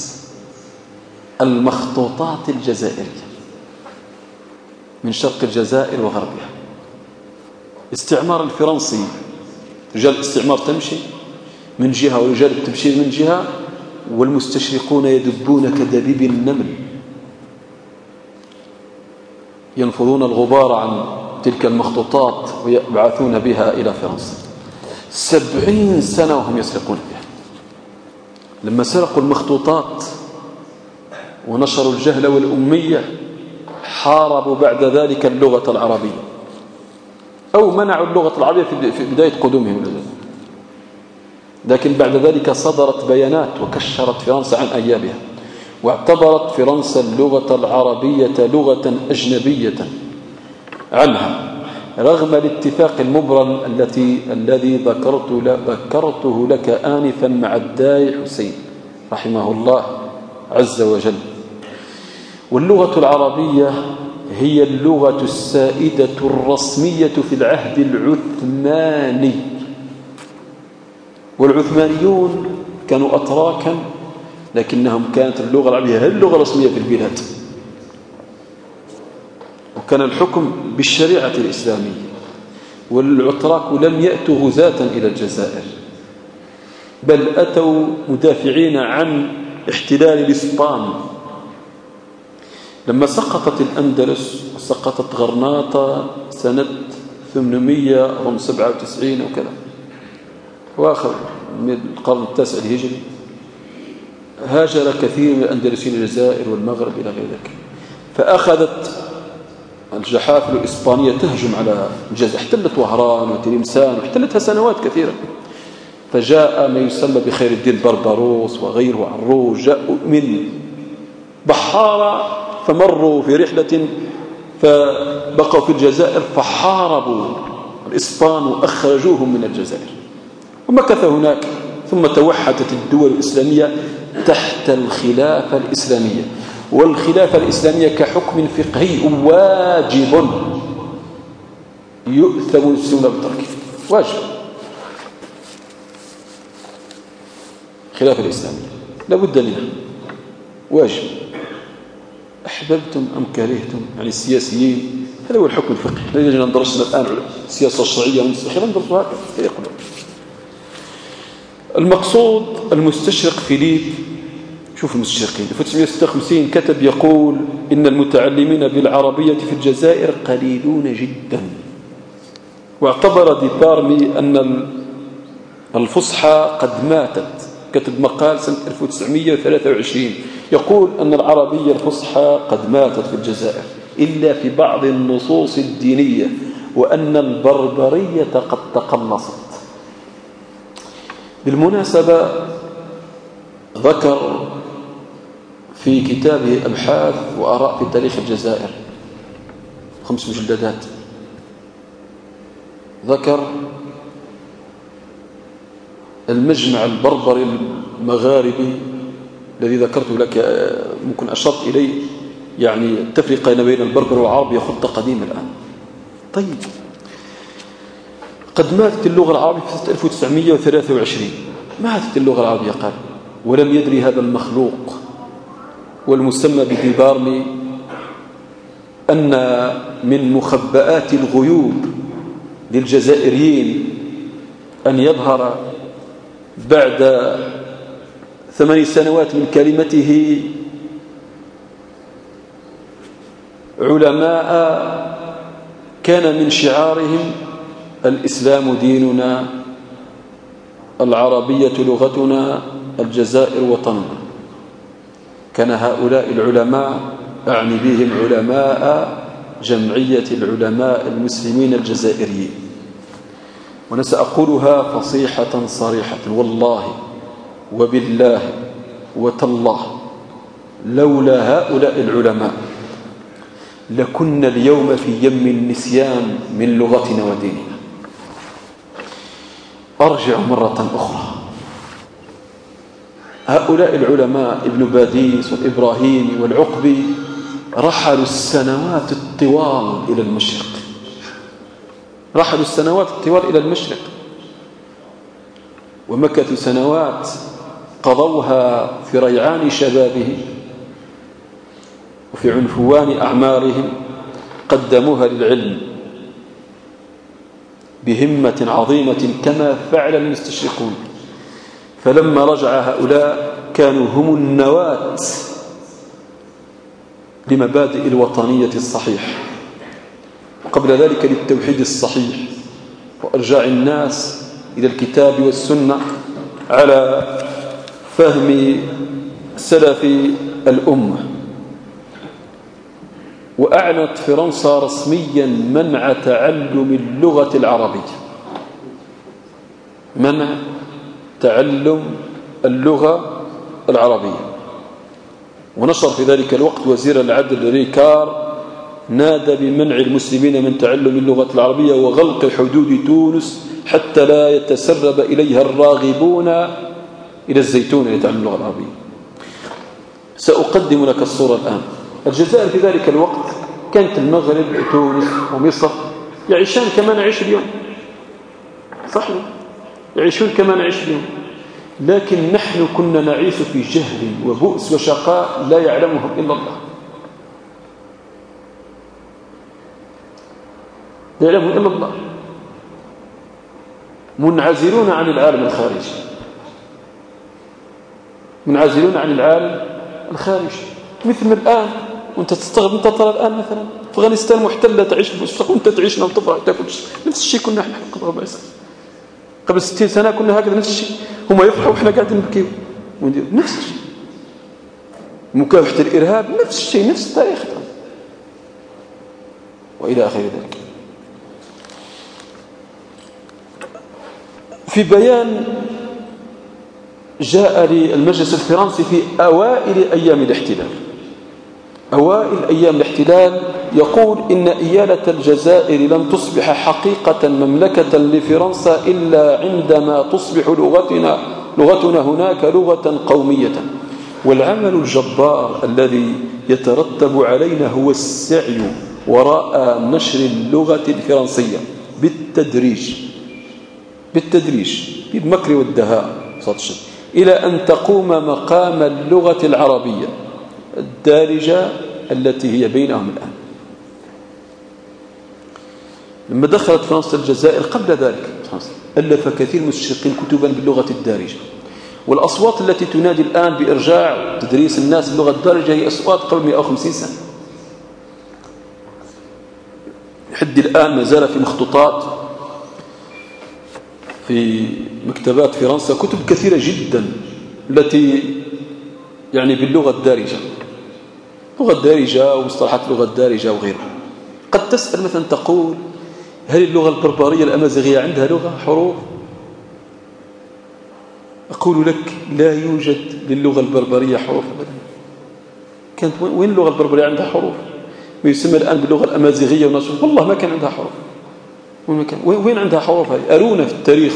المخطوطات الجزائرية من شرق الجزائر وغربها. استعمار الفرنسي، رجال الاستعمار تمشي من جهة ورجال التبشير من جهة، والمستشرقون يدبون كدبيب النمل، ينفضون الغبار عن تلك المخطوطات ويبعثون بها إلى فرنسا. 70 سنة وهم يسرقون بها. لما سرقوا المخطوطات ونشروا الجهل والأمية حاربوا بعد ذلك اللغة العربية، أو منعوا اللغة العربية في بداية قدومهم، لكن بعد ذلك صدرت بيانات وكشرت فرنسا عن أيامها، واعتبرت فرنسا اللغة العربية لغة أجنبية عنها، رغم الاتفاق المبرم الذي ذكرته لك آنفا مع الداعي حسين رحمه الله عز وجل. واللغة العربية هي اللغة السائدة الرسمية في العهد العثماني، والعثمانيون كانوا أتراكا، لكنهم كانت اللغة العربية هي اللغة الرسمية في البلاد، وكان الحكم بالشريعة الإسلامية. والأتراك لم يأتوا غزاة إلى الجزائر، بل أتوا مدافعين عن احتلال الإسبان. لما سقطت الأندلس وسقطت غرناطة سنة 897 وكذا، وآخر من القرن التاسع الهجري، هاجر كثير من الأندلسيين الجزائر والمغرب إلى غير ذلك، فأخذت الجحافل الإسبانية تهجم على الجزائر، احتلت وهران وتلمسان واحتلتها سنوات كثيرة. فجاء ما يسمى بخير الدين بربروس وغيره عروج، جاءوا من بحارة فمروا في رحلة فبقوا في الجزائر فحاربوا الإسبان وأخرجوهم من الجزائر، ومكث هناك. ثم توحدت الدول الإسلامية تحت الخلافة الإسلامية، والخلافة الإسلامية كحكم فقهي واجب يؤثم المسلمون بتركه، واجب. الخلافة الإسلامية لابد منها، واجب، أحببتم أم كرهتم. يعني السياسيين هذا هو الحكم الفقهي. نجي ندرسنا الآن السياسة الشرعية والمستخيرة ندرسها هكذا يقولون. المقصود المستشرق فيليب شوف المستشرقين 1956 كتب يقول إن المتعلمين بالعربية في الجزائر قليلون جدا، واعتبر ديبارمي أن الفصحى قد ماتت. كتب مقال سنة 1923 يقول أن العربية الفصحى قد ماتت في الجزائر إلا في بعض النصوص الدينية، وأن البربرية قد تقلصت. بالمناسبة ذكر في كتابه أبحاث وآراء في تاريخ الجزائر 5 مجلدات، ذكر المجمع البربري المغاربي الذي ذكرته لك، ممكن أشرت إليه، يعني التفرقة بين البربر والعربي خطة قديمة الآن. طيب قد ماتت اللغة العربية في 1923، ماتت اللغة العربية قال، ولم يدري هذا المخلوق والمسمى بديبارمي أن من مخبئات الغيوب للجزائريين أن يظهر بعد 8 سنوات من كلمته علماء كان من شعارهم الإسلام ديننا، العربية لغتنا، الجزائر وطننا. كان هؤلاء العلماء أعني بهم علماء جمعية العلماء المسلمين الجزائريين، وأنا سأقولها فصيحة صريحة، والله وبالله وتالله لولا هؤلاء العلماء لكنا اليوم في يم النسيان من لغتنا وديننا. أرجع مرة أخرى، هؤلاء العلماء ابن باديس والإبراهيمي والعقبي رحلوا السنوات الطوال إلى المشرق، رحلوا السنوات الطوال إلى المشرق، ومكثوا سنوات قضوها في ريعان شبابهم وفي عنفوان أعمارهم، قدموها للعلم بهمة عظيمة كما فعل المستشرقون. فلما رجع هؤلاء كانوا هم النواة لمبادئ الوطنية الصحيح، وقبل ذلك للتوحيد الصحيح، وإرجاع الناس إلى الكتاب والسنة على فهم سلف الأمة. وأعلنت فرنسا رسميا منع تعلم اللغة العربية، منع تعلم اللغة العربية. ونشر في ذلك الوقت وزير العدل ريكار نادى بمنع المسلمين من تعلم اللغة العربية وغلق حدود تونس حتى لا يتسرب إليها الراغبون إلى الزيتون لتعلم اللغة العربية. سأقدم لك الصورة الآن. الجزائر في ذلك الوقت كانت المغرب وتونس ومصر يعيشان كما نعيش اليوم، صحيح، يعيشون كما نعيش اليوم، لكن نحن كنا نعيش في جهل وبؤس وشقاء لا يعلمهم إلا الله، لا يعلمهم إلا الله، منعزلون عن العالم الخارجي، منعزلون عن العالم الخارجي. مثل الآن، وانت تستغرب، انت ترى الآن مثلا أفغانستان محتلة، تعيش في الفسق وانت تعيش وتفرح تاكل، نفس الشيء كنا احنا قبل 60 سنة كنا هكذا، نفس الشيء، هم يفرحوا واحنا قاعدين نبكيو وندير نفس الشيء. مكافحة الإرهاب نفس الشيء، نفس التاريخ وإلى آخر ذلك. في بيان جاء للمجلس الفرنسي في أوائل أيام الاحتلال، أوائل أيام الاحتلال، يقول إن إيالة الجزائر لن تصبح حقيقة مملكة لفرنسا إلا عندما تصبح لغتنا هناك لغة قومية. والعمل الجبار الذي يترتب علينا هو السعي وراء نشر اللغة الفرنسية بالتدريج بالمكر والدهاء إلى أن تقوم مقام اللغة العربية الدارجة التي هي بينهم الآن. لما دخلت فرنسا الجزائر قبل ذلك ألف كثير من المستشرقين كتبا باللغة الدارجة، والأصوات التي تنادي الآن بإرجاع تدريس الناس باللغة الدارجة هي أصوات قبل 150 سنة. لحد الآن ما زال في مخطوطات في مكتبات فرنسا كتب كثيرة جدا التي يعني باللغة الدارجة، اللغة الدارجة ومصطلحات اللغة الدارجة وغيرها. قد تسأل مثلا تقول هل اللغة البربرية الأمازيغية عندها لغة حروف؟ أقول لك لا يوجد للغة البربرية حروف أبدا. كانت وين اللغة البربرية عندها حروف؟ ما يسمى الآن باللغة الأمازيغية ونشوف والله ما كان عندها حروف. وين عندها حروف هذه؟ أرونا في التاريخ.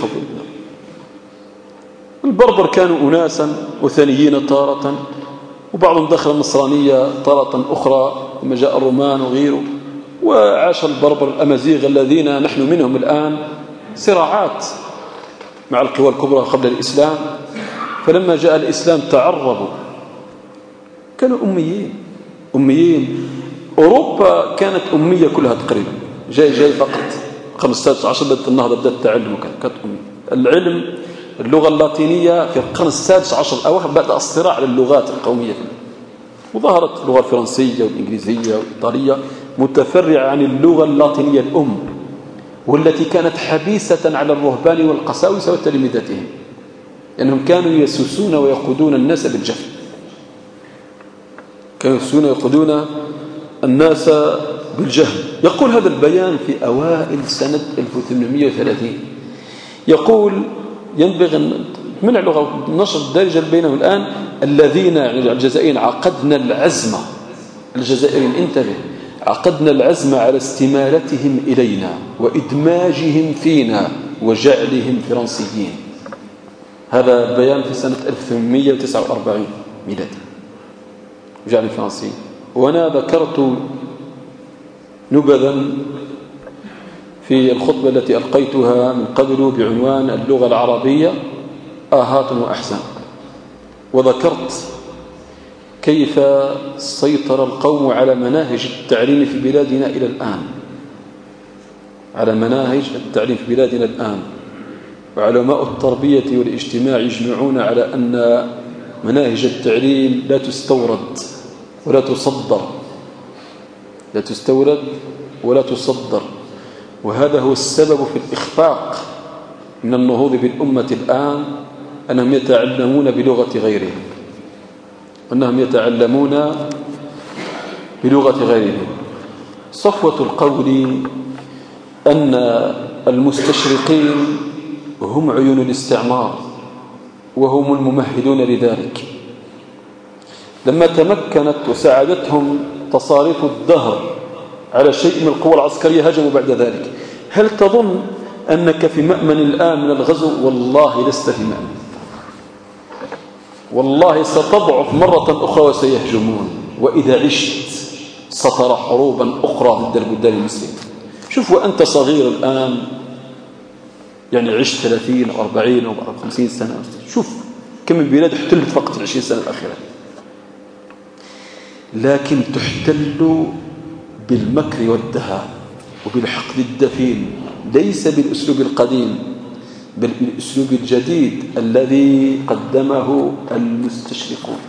البربر كانوا أناسا وثنيين تارة، وبعضهم دخل النصرانية تارة أخرى لما جاء الرومان وغيره، وعاش البربر الأمازيغ الذين نحن منهم الآن صراعات مع القوى الكبرى قبل الإسلام. فلما جاء الإسلام تعربوا، كانوا أميين. أوروبا كانت أمية كلها تقريبا، جاي فقط 15 بدأت النهضة، بدأت التعلم، كانت أمية. العلم اللغة اللاتينية في القرن السادس عشر الأواخر بدأ الصراع على اللغات القومية، وظهرت اللغة الفرنسية والإنجليزية والإيطالية متفرعة عن اللغة اللاتينية الأم، والتي كانت حبيسة على الرهبان والقساوسة وتلامذتهم، لأنهم كانوا يسوسون ويقودون الناس بالجهل. كانوا يسوسون ويقودون الناس بالجهل. يقول هذا البيان في أوائل سنة 1830، يقول ينبغي أن تمنع اللغة النشر الدارجة بينهم الآن الذين يعني الجزائريين عقدنا العزم، الجزائريين انتبه، عقدنا العزم على استمالتهم إلينا وإدماجهم فينا وجعلهم فرنسيين. هذا بيان في سنة 1849 ميلادي، وجعلهم فرنسيين. وأنا ذكرت نبذا في الخطبة التي ألقيتها من قبل بعنوان اللغة العربية آهات وأحزان، وذكرت كيف سيطر القوم على مناهج التعليم في بلادنا إلى الآن، على مناهج التعليم في بلادنا الآن. وعلماء التربية والاجتماع يجمعون على أن مناهج التعليم لا تستورد ولا تصدر، لا تستورد ولا تصدر. وهذا هو السبب في الإخفاق من النهوض بالأمة الآن، أنهم يتعلمون بلغة غيرهم، أنهم يتعلمون بلغة غيرهم. صفوة القول أن المستشرقين هم عيون الاستعمار وهم الممهدون لذلك. لما تمكنت وساعدتهم تصاريف الدهر على شيء من القوى العسكرية هجموا بعد ذلك. هل تظن أنك في مأمن الآن من الغزو؟ والله لست في مأمن، والله ستضعف مرة أخرى وسيهجمون، وإذا عشت سترى حروبا أخرى ضد البلدان المسلمة. شوف وأنت صغير الآن، يعني عشت 30 أو 40 أو 50 سنة، شوف كم من بلاد احتلت فقط 20 سنة الأخيرة، لكن تحتل بالمكر والدهاء وبالحقد الدفين، ليس بالأسلوب القديم بل بالأسلوب الجديد الذي قدمه المستشرقون،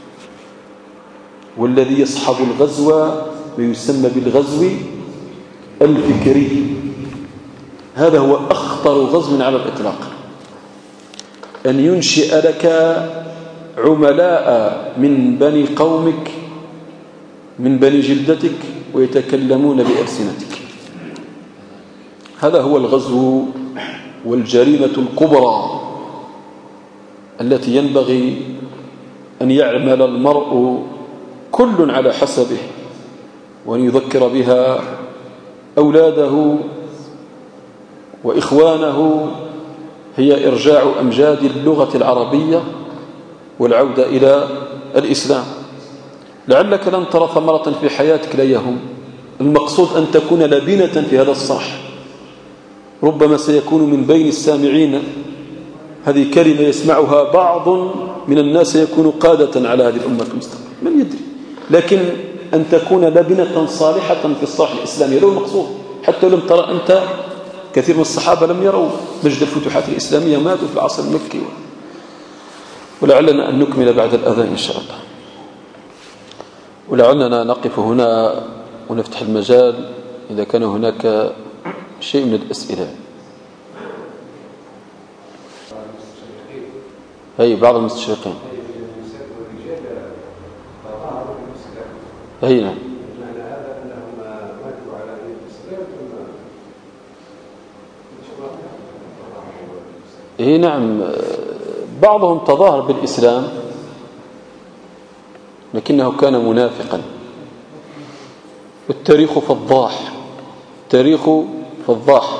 والذي يصحب الغزو ويسمى بالغزو الفكري. هذا هو أخطر غزو على الإطلاق، أن ينشئ لك عملاء من بني قومك، من بني جلدتك، ويتكلمون بألسنتك. هذا هو الغزو والجريمة الكبرى التي ينبغي أن يعمل المرء كل على حسبه، وأن يذكر بها أولاده وإخوانه، هي إرجاع أمجاد اللغة العربية والعودة إلى الإسلام. لعلك لن ترى ثمرة في حياتك لا يهم، المقصود أن تكون لبنة في هذا الصرح. ربما سيكون من بين السامعين هذه كلمة يسمعها بعض من الناس يكون قادة على هذه الأمة المستقبل، من يدري، لكن أن تكون لبنة صالحة في الصرح الإسلامي هذا المقصود. حتى لم ترى أنت كثير من الصحابة لم يروا مجد الفتوحات الإسلامية، ماتوا في العصر المكي. ولعلنا أن نكمل بعد الأذان إن شاء الله، ولعلنا نقف هنا ونفتح المجال إذا كان هناك شيء من الأسئلة. أي بعض المستشرقين أي نعم. أي نعم، بعضهم تظاهر بالإسلام لكنه كان منافقا، والتاريخ فضاح، التاريخ فضاح،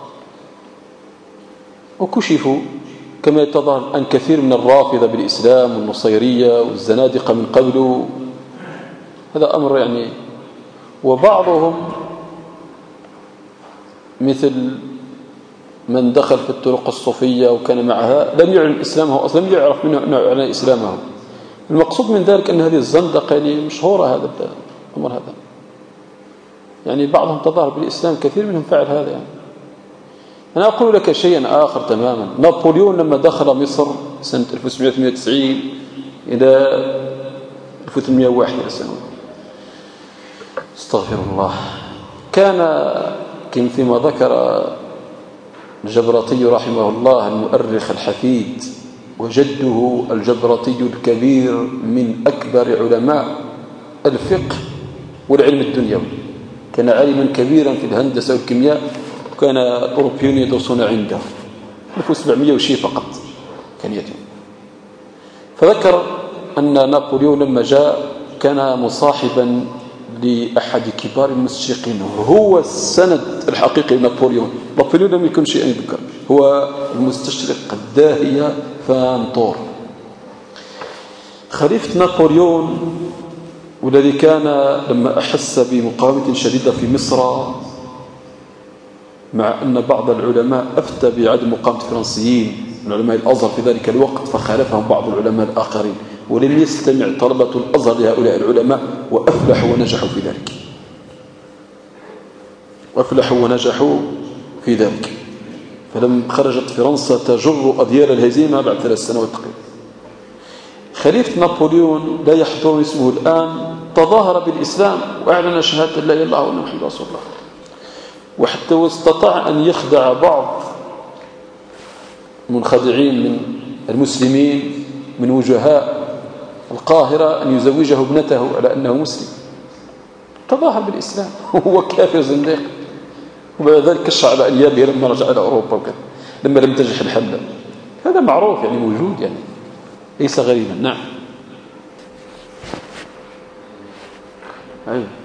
وكشفوا كما يتظاهر أن كثير من الرافضة بالإسلام والنصيرية والزنادقة من قبل، هذا أمر يعني. وبعضهم مثل من دخل في الطرق الصوفية وكان معها لم يعلن إسلامه أصلا، لم يعرف منه أنه أعلن إسلامه. المقصود من ذلك أن هذه الزندقة يعني مشهورة، هذا الأمر هذا يعني بعضهم تظاهر بالإسلام، كثير منهم فعل هذا يعني. أنا أقول لك شيئا آخر تماما. نابليون لما دخل مصر سنة 1798 إلى 1801 سنة، استغفر الله، كان فيما ذكر الجبرتي رحمه الله المؤرخ الحفيد وجده الجبرتي الكبير من أكبر علماء الفقه والعلم الدنيوي، كان عالما كبيرا في الهندسة والكيمياء، وكان الأوروبيون يدرسون عنده 1700 وشيء فقط كان يتم. فذكر أن نابليون لما جاء كان مصاحبا لأحد كبار المستشرقين، هو السند الحقيقي لنابليون. نابليون لم يكن شيئا يذكر، هو المستشرق الداهية فانطور. خليفة نابليون والذي كان لما أحس بمقاومة شديدة في مصر، مع أن بعض العلماء أفتى بعدم مقاومة الفرنسيين من علماء الأزهر في ذلك الوقت، فخالفهم بعض العلماء الآخرين، ولم يستمع طلبة الأزهر لهؤلاء العلماء، وأفلحوا ونجحوا في ذلك، وأفلحوا ونجحوا في ذلك. فلم خرجت فرنسا تجر أذيال الهزيمة بعد 3 سنوات تقريبا. خليفة نابليون لا يحضر اسمه الآن تظاهر بالإسلام وأعلن شهادة لا إله إلا الله وأن محمد رسول الله، وحتى استطاع أن يخدع بعض منخدعين من المسلمين من وجهاء القاهرة أن يزوجه ابنته على أنه مسلم، تظاهر بالإسلام وهو كافر زنديق، وبعد ذلك كش على أنيابه لما رجع إلى أوروبا وكذا لما لم تنجح الحملة. هذا معروف يعني، موجود يعني، ليس غريبا. نعم. أيوه.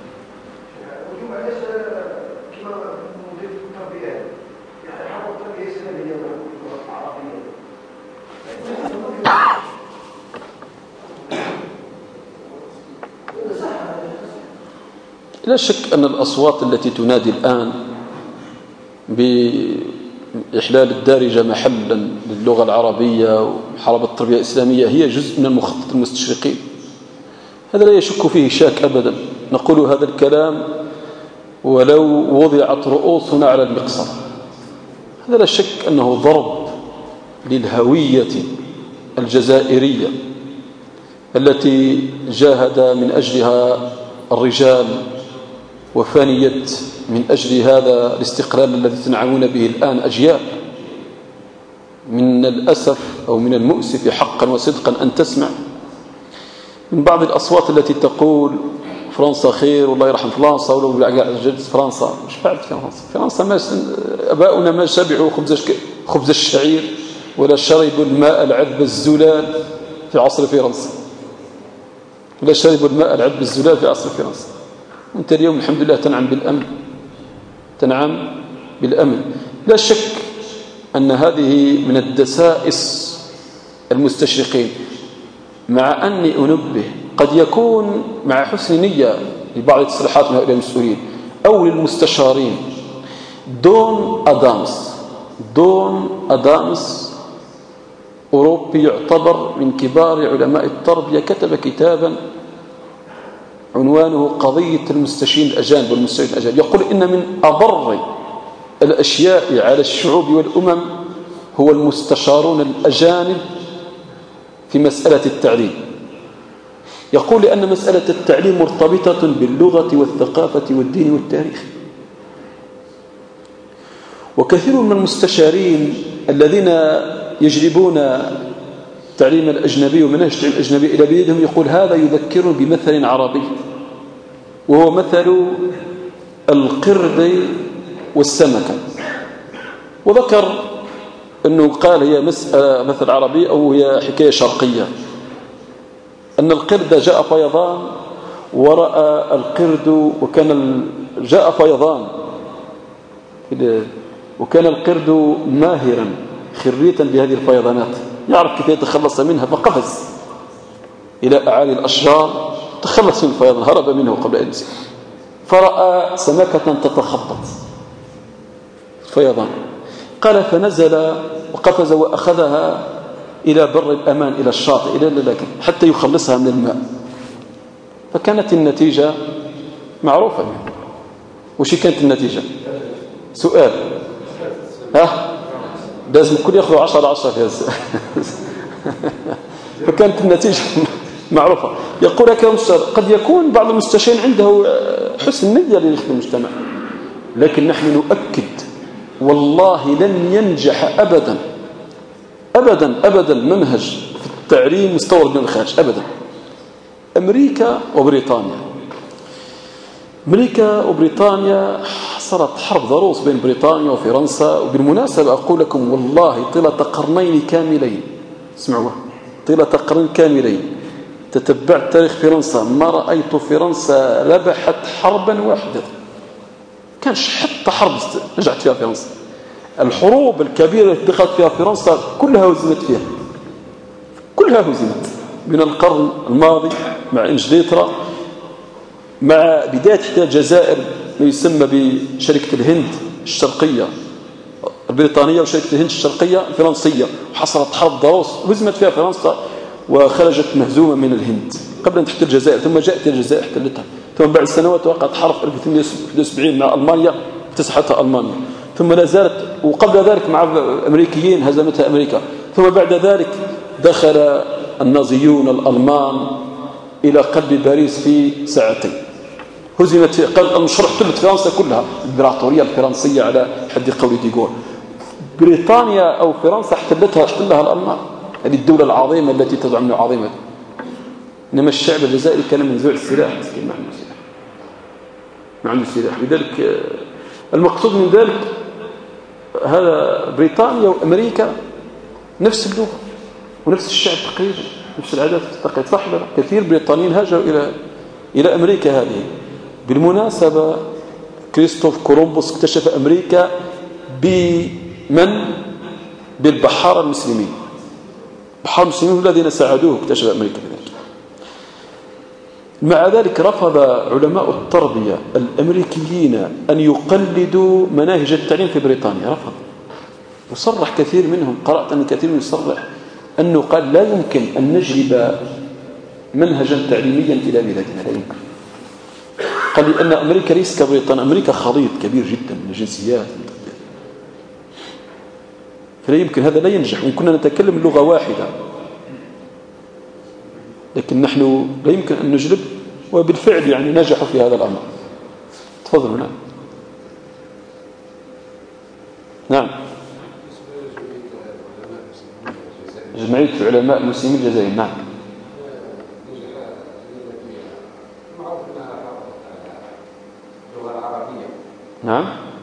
لا شك أن الأصوات التي تنادي الآن بإحلال الدارجة محلا للغة العربية ومحاربة التربية الإسلامية هي جزء من المخطط المستشرقين، هذا لا يشك فيه شاك أبدا. نقول هذا الكلام ولو وضعت رؤوسنا على المقصر، هذا لا شك أنه ضرب للهوية الجزائرية التي جاهد من أجلها الرجال وفانيت من أجل هذا الاستقلال الذي تنعمون به الآن أجيال. من الأسف أو من المؤسف حقا وصدقا أن تسمع من بعض الأصوات التي تقول فرنسا خير والله يرحم فرنسا، ولو بالعكس فرنسا مش فعلت فرنسا ما أباؤنا ما شبعوا خبز الشعير ولا شربوا الماء العذب الزلال في عصر فرنسا، ولا شربوا الماء العذب الزلال في عصر فرنسا. أنت اليوم الحمد لله تنعم بالأمن، تنعم بالأمن. لا شك أن هذه من الدسائس المستشرقين، مع أني أنبه قد يكون مع حسن نية لبعض التصريحات من هؤلاء المسؤولين أو للمستشارين. دون أدامس أوروبي يعتبر من كبار علماء التربية، كتب كتابا عنوانه قضية المستشارين الأجانب والمستشارين الأجانب، يقول إن من أضر الأشياء على الشعوب والأمم هو المستشارون الأجانب في مسألة التعليم. يقول لأن مسألة التعليم مرتبطة باللغة والثقافة والدين والتاريخ. وكثير من المستشارين الذين يجلبون التعليم الأجنبي ومنهج التعليم الأجنبي إلى بلادهم يقول هذا يذكرون بمثل عربي، وهو مثل القرد والسمكة. وذكر أنه قال هي مثل عربي أو هي حكاية شرقية، أن القرد جاء فيضان ورأى القرد جاء فيضان وكان القرد ماهرا خريتا بهذه الفيضانات، يعرف كيف يتخلص منها، فقفز إلى أعالي الأشجار تخلص من الفيضان، هرب منه قبل أن يصير، فرأى سمكة تتخبط فيضان، قال فنزل وقفز وأخذها إلى بر الأمان، إلى الشاطئ، إلى لكن حتى يخلصها من الماء. فكانت النتيجة معروفة. وش كانت النتيجة؟ سؤال لازم الكل يأخذ 10/10 في هذا. فكانت النتيجة معروفة. يقول لك قد يكون بعض المستشارين عنده حسن نية لنخدم المجتمع، لكن نحن نؤكد والله لن ينجح أبدا أبدا أبدا منهج في التعليم مستورد من الخارج أبدا. أمريكا وبريطانيا صارت حرب ضروس بين بريطانيا وفرنسا. وبالمناسبة أقول لكم والله طيلة قرنين كاملين، اسمعوا، طيلة قرن كاملين تتبعت تاريخ فرنسا ما رأيت فرنسا ربحت حربا واحدة، كانش حتى حرب نجحت فيها فرنسا. الحروب الكبيرة التي دخلت فيها فرنسا كلها هزمت من القرن الماضي مع إنجلترا، مع بداية احتلال الجزائر ما يسمى بشركة الهند الشرقية البريطانية وشركة الهند الشرقية الفرنسية، وحصلت حرب ضروس هزمت فيها فرنسا وخرجت مهزومة من الهند قبل أن تحتل الجزائر، ثم جاءت الجزائر احتلتها، ثم بعد سنوات وقعت حرب 1871 مع ألمانيا اكتسحتها ألمانيا، ثم لا زالت، وقبل ذلك مع الأمريكيين هزمتها أمريكا، ثم بعد ذلك دخل النازيون الألمان إلى قلب باريس في ساعتين، هزمت في قلب احتلت فرنسا كلها، الإمبراطورية الفرنسية على حد قول ديغول. بريطانيا أو فرنسا احتلها الألمان، هذه الدولة العظيمة التي تزعم عظيمة. إنما الشعب الجزائري كان منزوع السلاح، مسكين ما عنده سلاح. لذلك المقصود من ذلك هذا بريطانيا وأمريكا نفس اللغة ونفس الشعب تقريبا، نفس العادات والتقاليد، صح ولا لا؟ كثير بريطانيين هاجروا إلى أمريكا هذه. بالمناسبة كريستوف كولومبوس اكتشف أمريكا بالبحارة المسلمين، البحارة المسلمين الذين ساعدوه اكتشف أمريكا ذلك. مع ذلك رفض علماء التربية الأمريكيين أن يقلدوا مناهج التعليم في بريطانيا، رفض. وصرح كثير منهم، قرأت أن كثير منهم يصرح أنه قال لا يمكن أن نجلب منهجا تعليميا إلى بلادنا، لا يمكن. قال لي أن أمريكا ليس كبريطانيا، أمريكا خليط كبير جدا من الجنسيات، فلا يمكن، هذا لا ينجح. وإن كنا نتكلم لغة واحدة لكن نحن لا يمكن أن نجلب، وبالفعل يعني نجحوا في هذا الأمر. تفضلوا. نعم. جمعية علماء المسلمين الجزائر. نعم. نعم.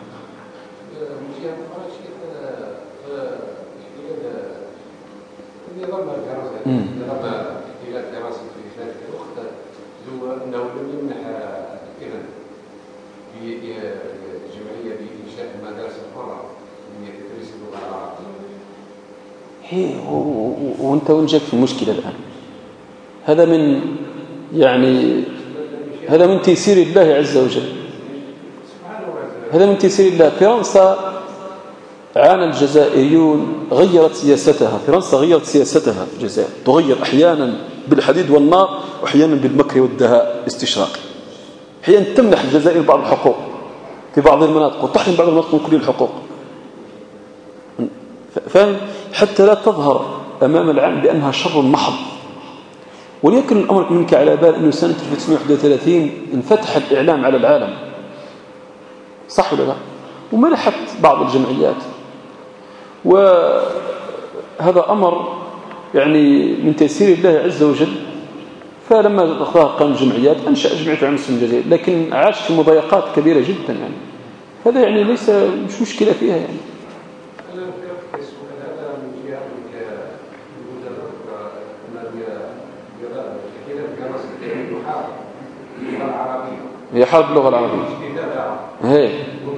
أنه لم يمنح الإذن في الجمعية بإنشاء المدارس الحرة لتدريس اللغة العربية. وأنت وين جاك في المشكلة الآن؟ هذا من تيسير الله عز وجل، هذا من تيسير الله. فرنسا عانى الجزائريون، غيرت سياستها، فرنسا غيرت سياستها في الجزائر، تغير أحيانا بالحديد والنار وأحيانا بالمكر والدهاء الاستشراقي. أحيانا تمنح الجزائر بعض الحقوق في بعض المناطق وتحرم بعض المناطق من كل الحقوق، فاهم؟ حتى لا تظهر أمام العالم بأنها شر محض. وليكن الأمر منك على بال أنه سنة 1931 انفتح الإعلام على العالم، صح ولا لا؟ ومنحت بعض الجمعيات، وهذا أمر يعني من تيسير الله عز وجل. فلما قام الجمعيات أنشأ جمعية العلماء المسلمين الجزائر، لكن عاش في مضايقات كبيرة جدا يعني. هذا يعني ليس مش مشكلة فيها يعني. هي حرب اللغة العربية. هي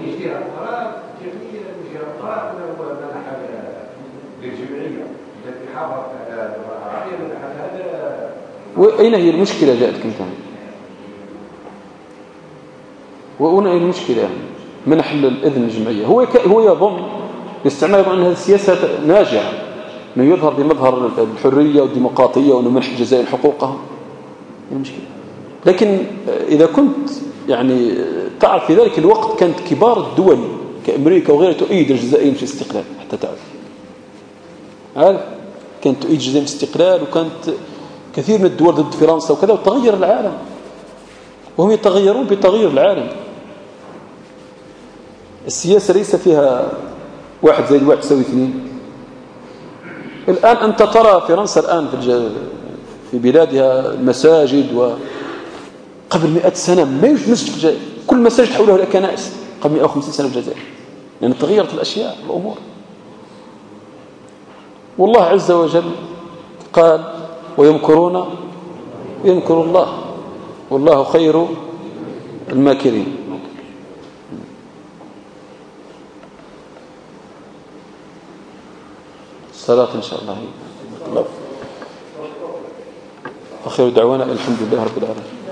وأين هي المشكلة جاءتك أنت؟ وأين هي المشكلة يعني؟ منح الإذن الجمعية. هو يظن يستعمل أن هذه السياسة ناجعة، أنه يظهر بمظهر الحرية والديمقراطية وأنه منح الجزائر حقوقها. المشكلة. لكن إذا كنت يعني تعرف في ذلك الوقت كانت كبار الدول كأمريكا وغيرها تؤيد الجزائر في الاستقلال، حتى تعرف كانت تؤيد الجزائر في الاستقلال، وكانت كثير من الدول ضد فرنسا وكذا، وتغير العالم، وهم يتغيرون بتغيير العالم. السياسة ليس فيها 1 زائد 1 يساوي 2. الآن أنت ترى فرنسا الآن في بلادها المساجد، وقبل 100 سنة ما يوجد مسجد في الجزائر، كل مساجد حوله الكنائس قبل 150 سنة في الجزائر، لأن يعني تغيرت الأشياء الأمور. والله عز وجل قال ويمكرون يمكر الله والله خير الماكرين. الصلاة إن شاء الله. آخر دعوانا الحمد لله رب العالمين.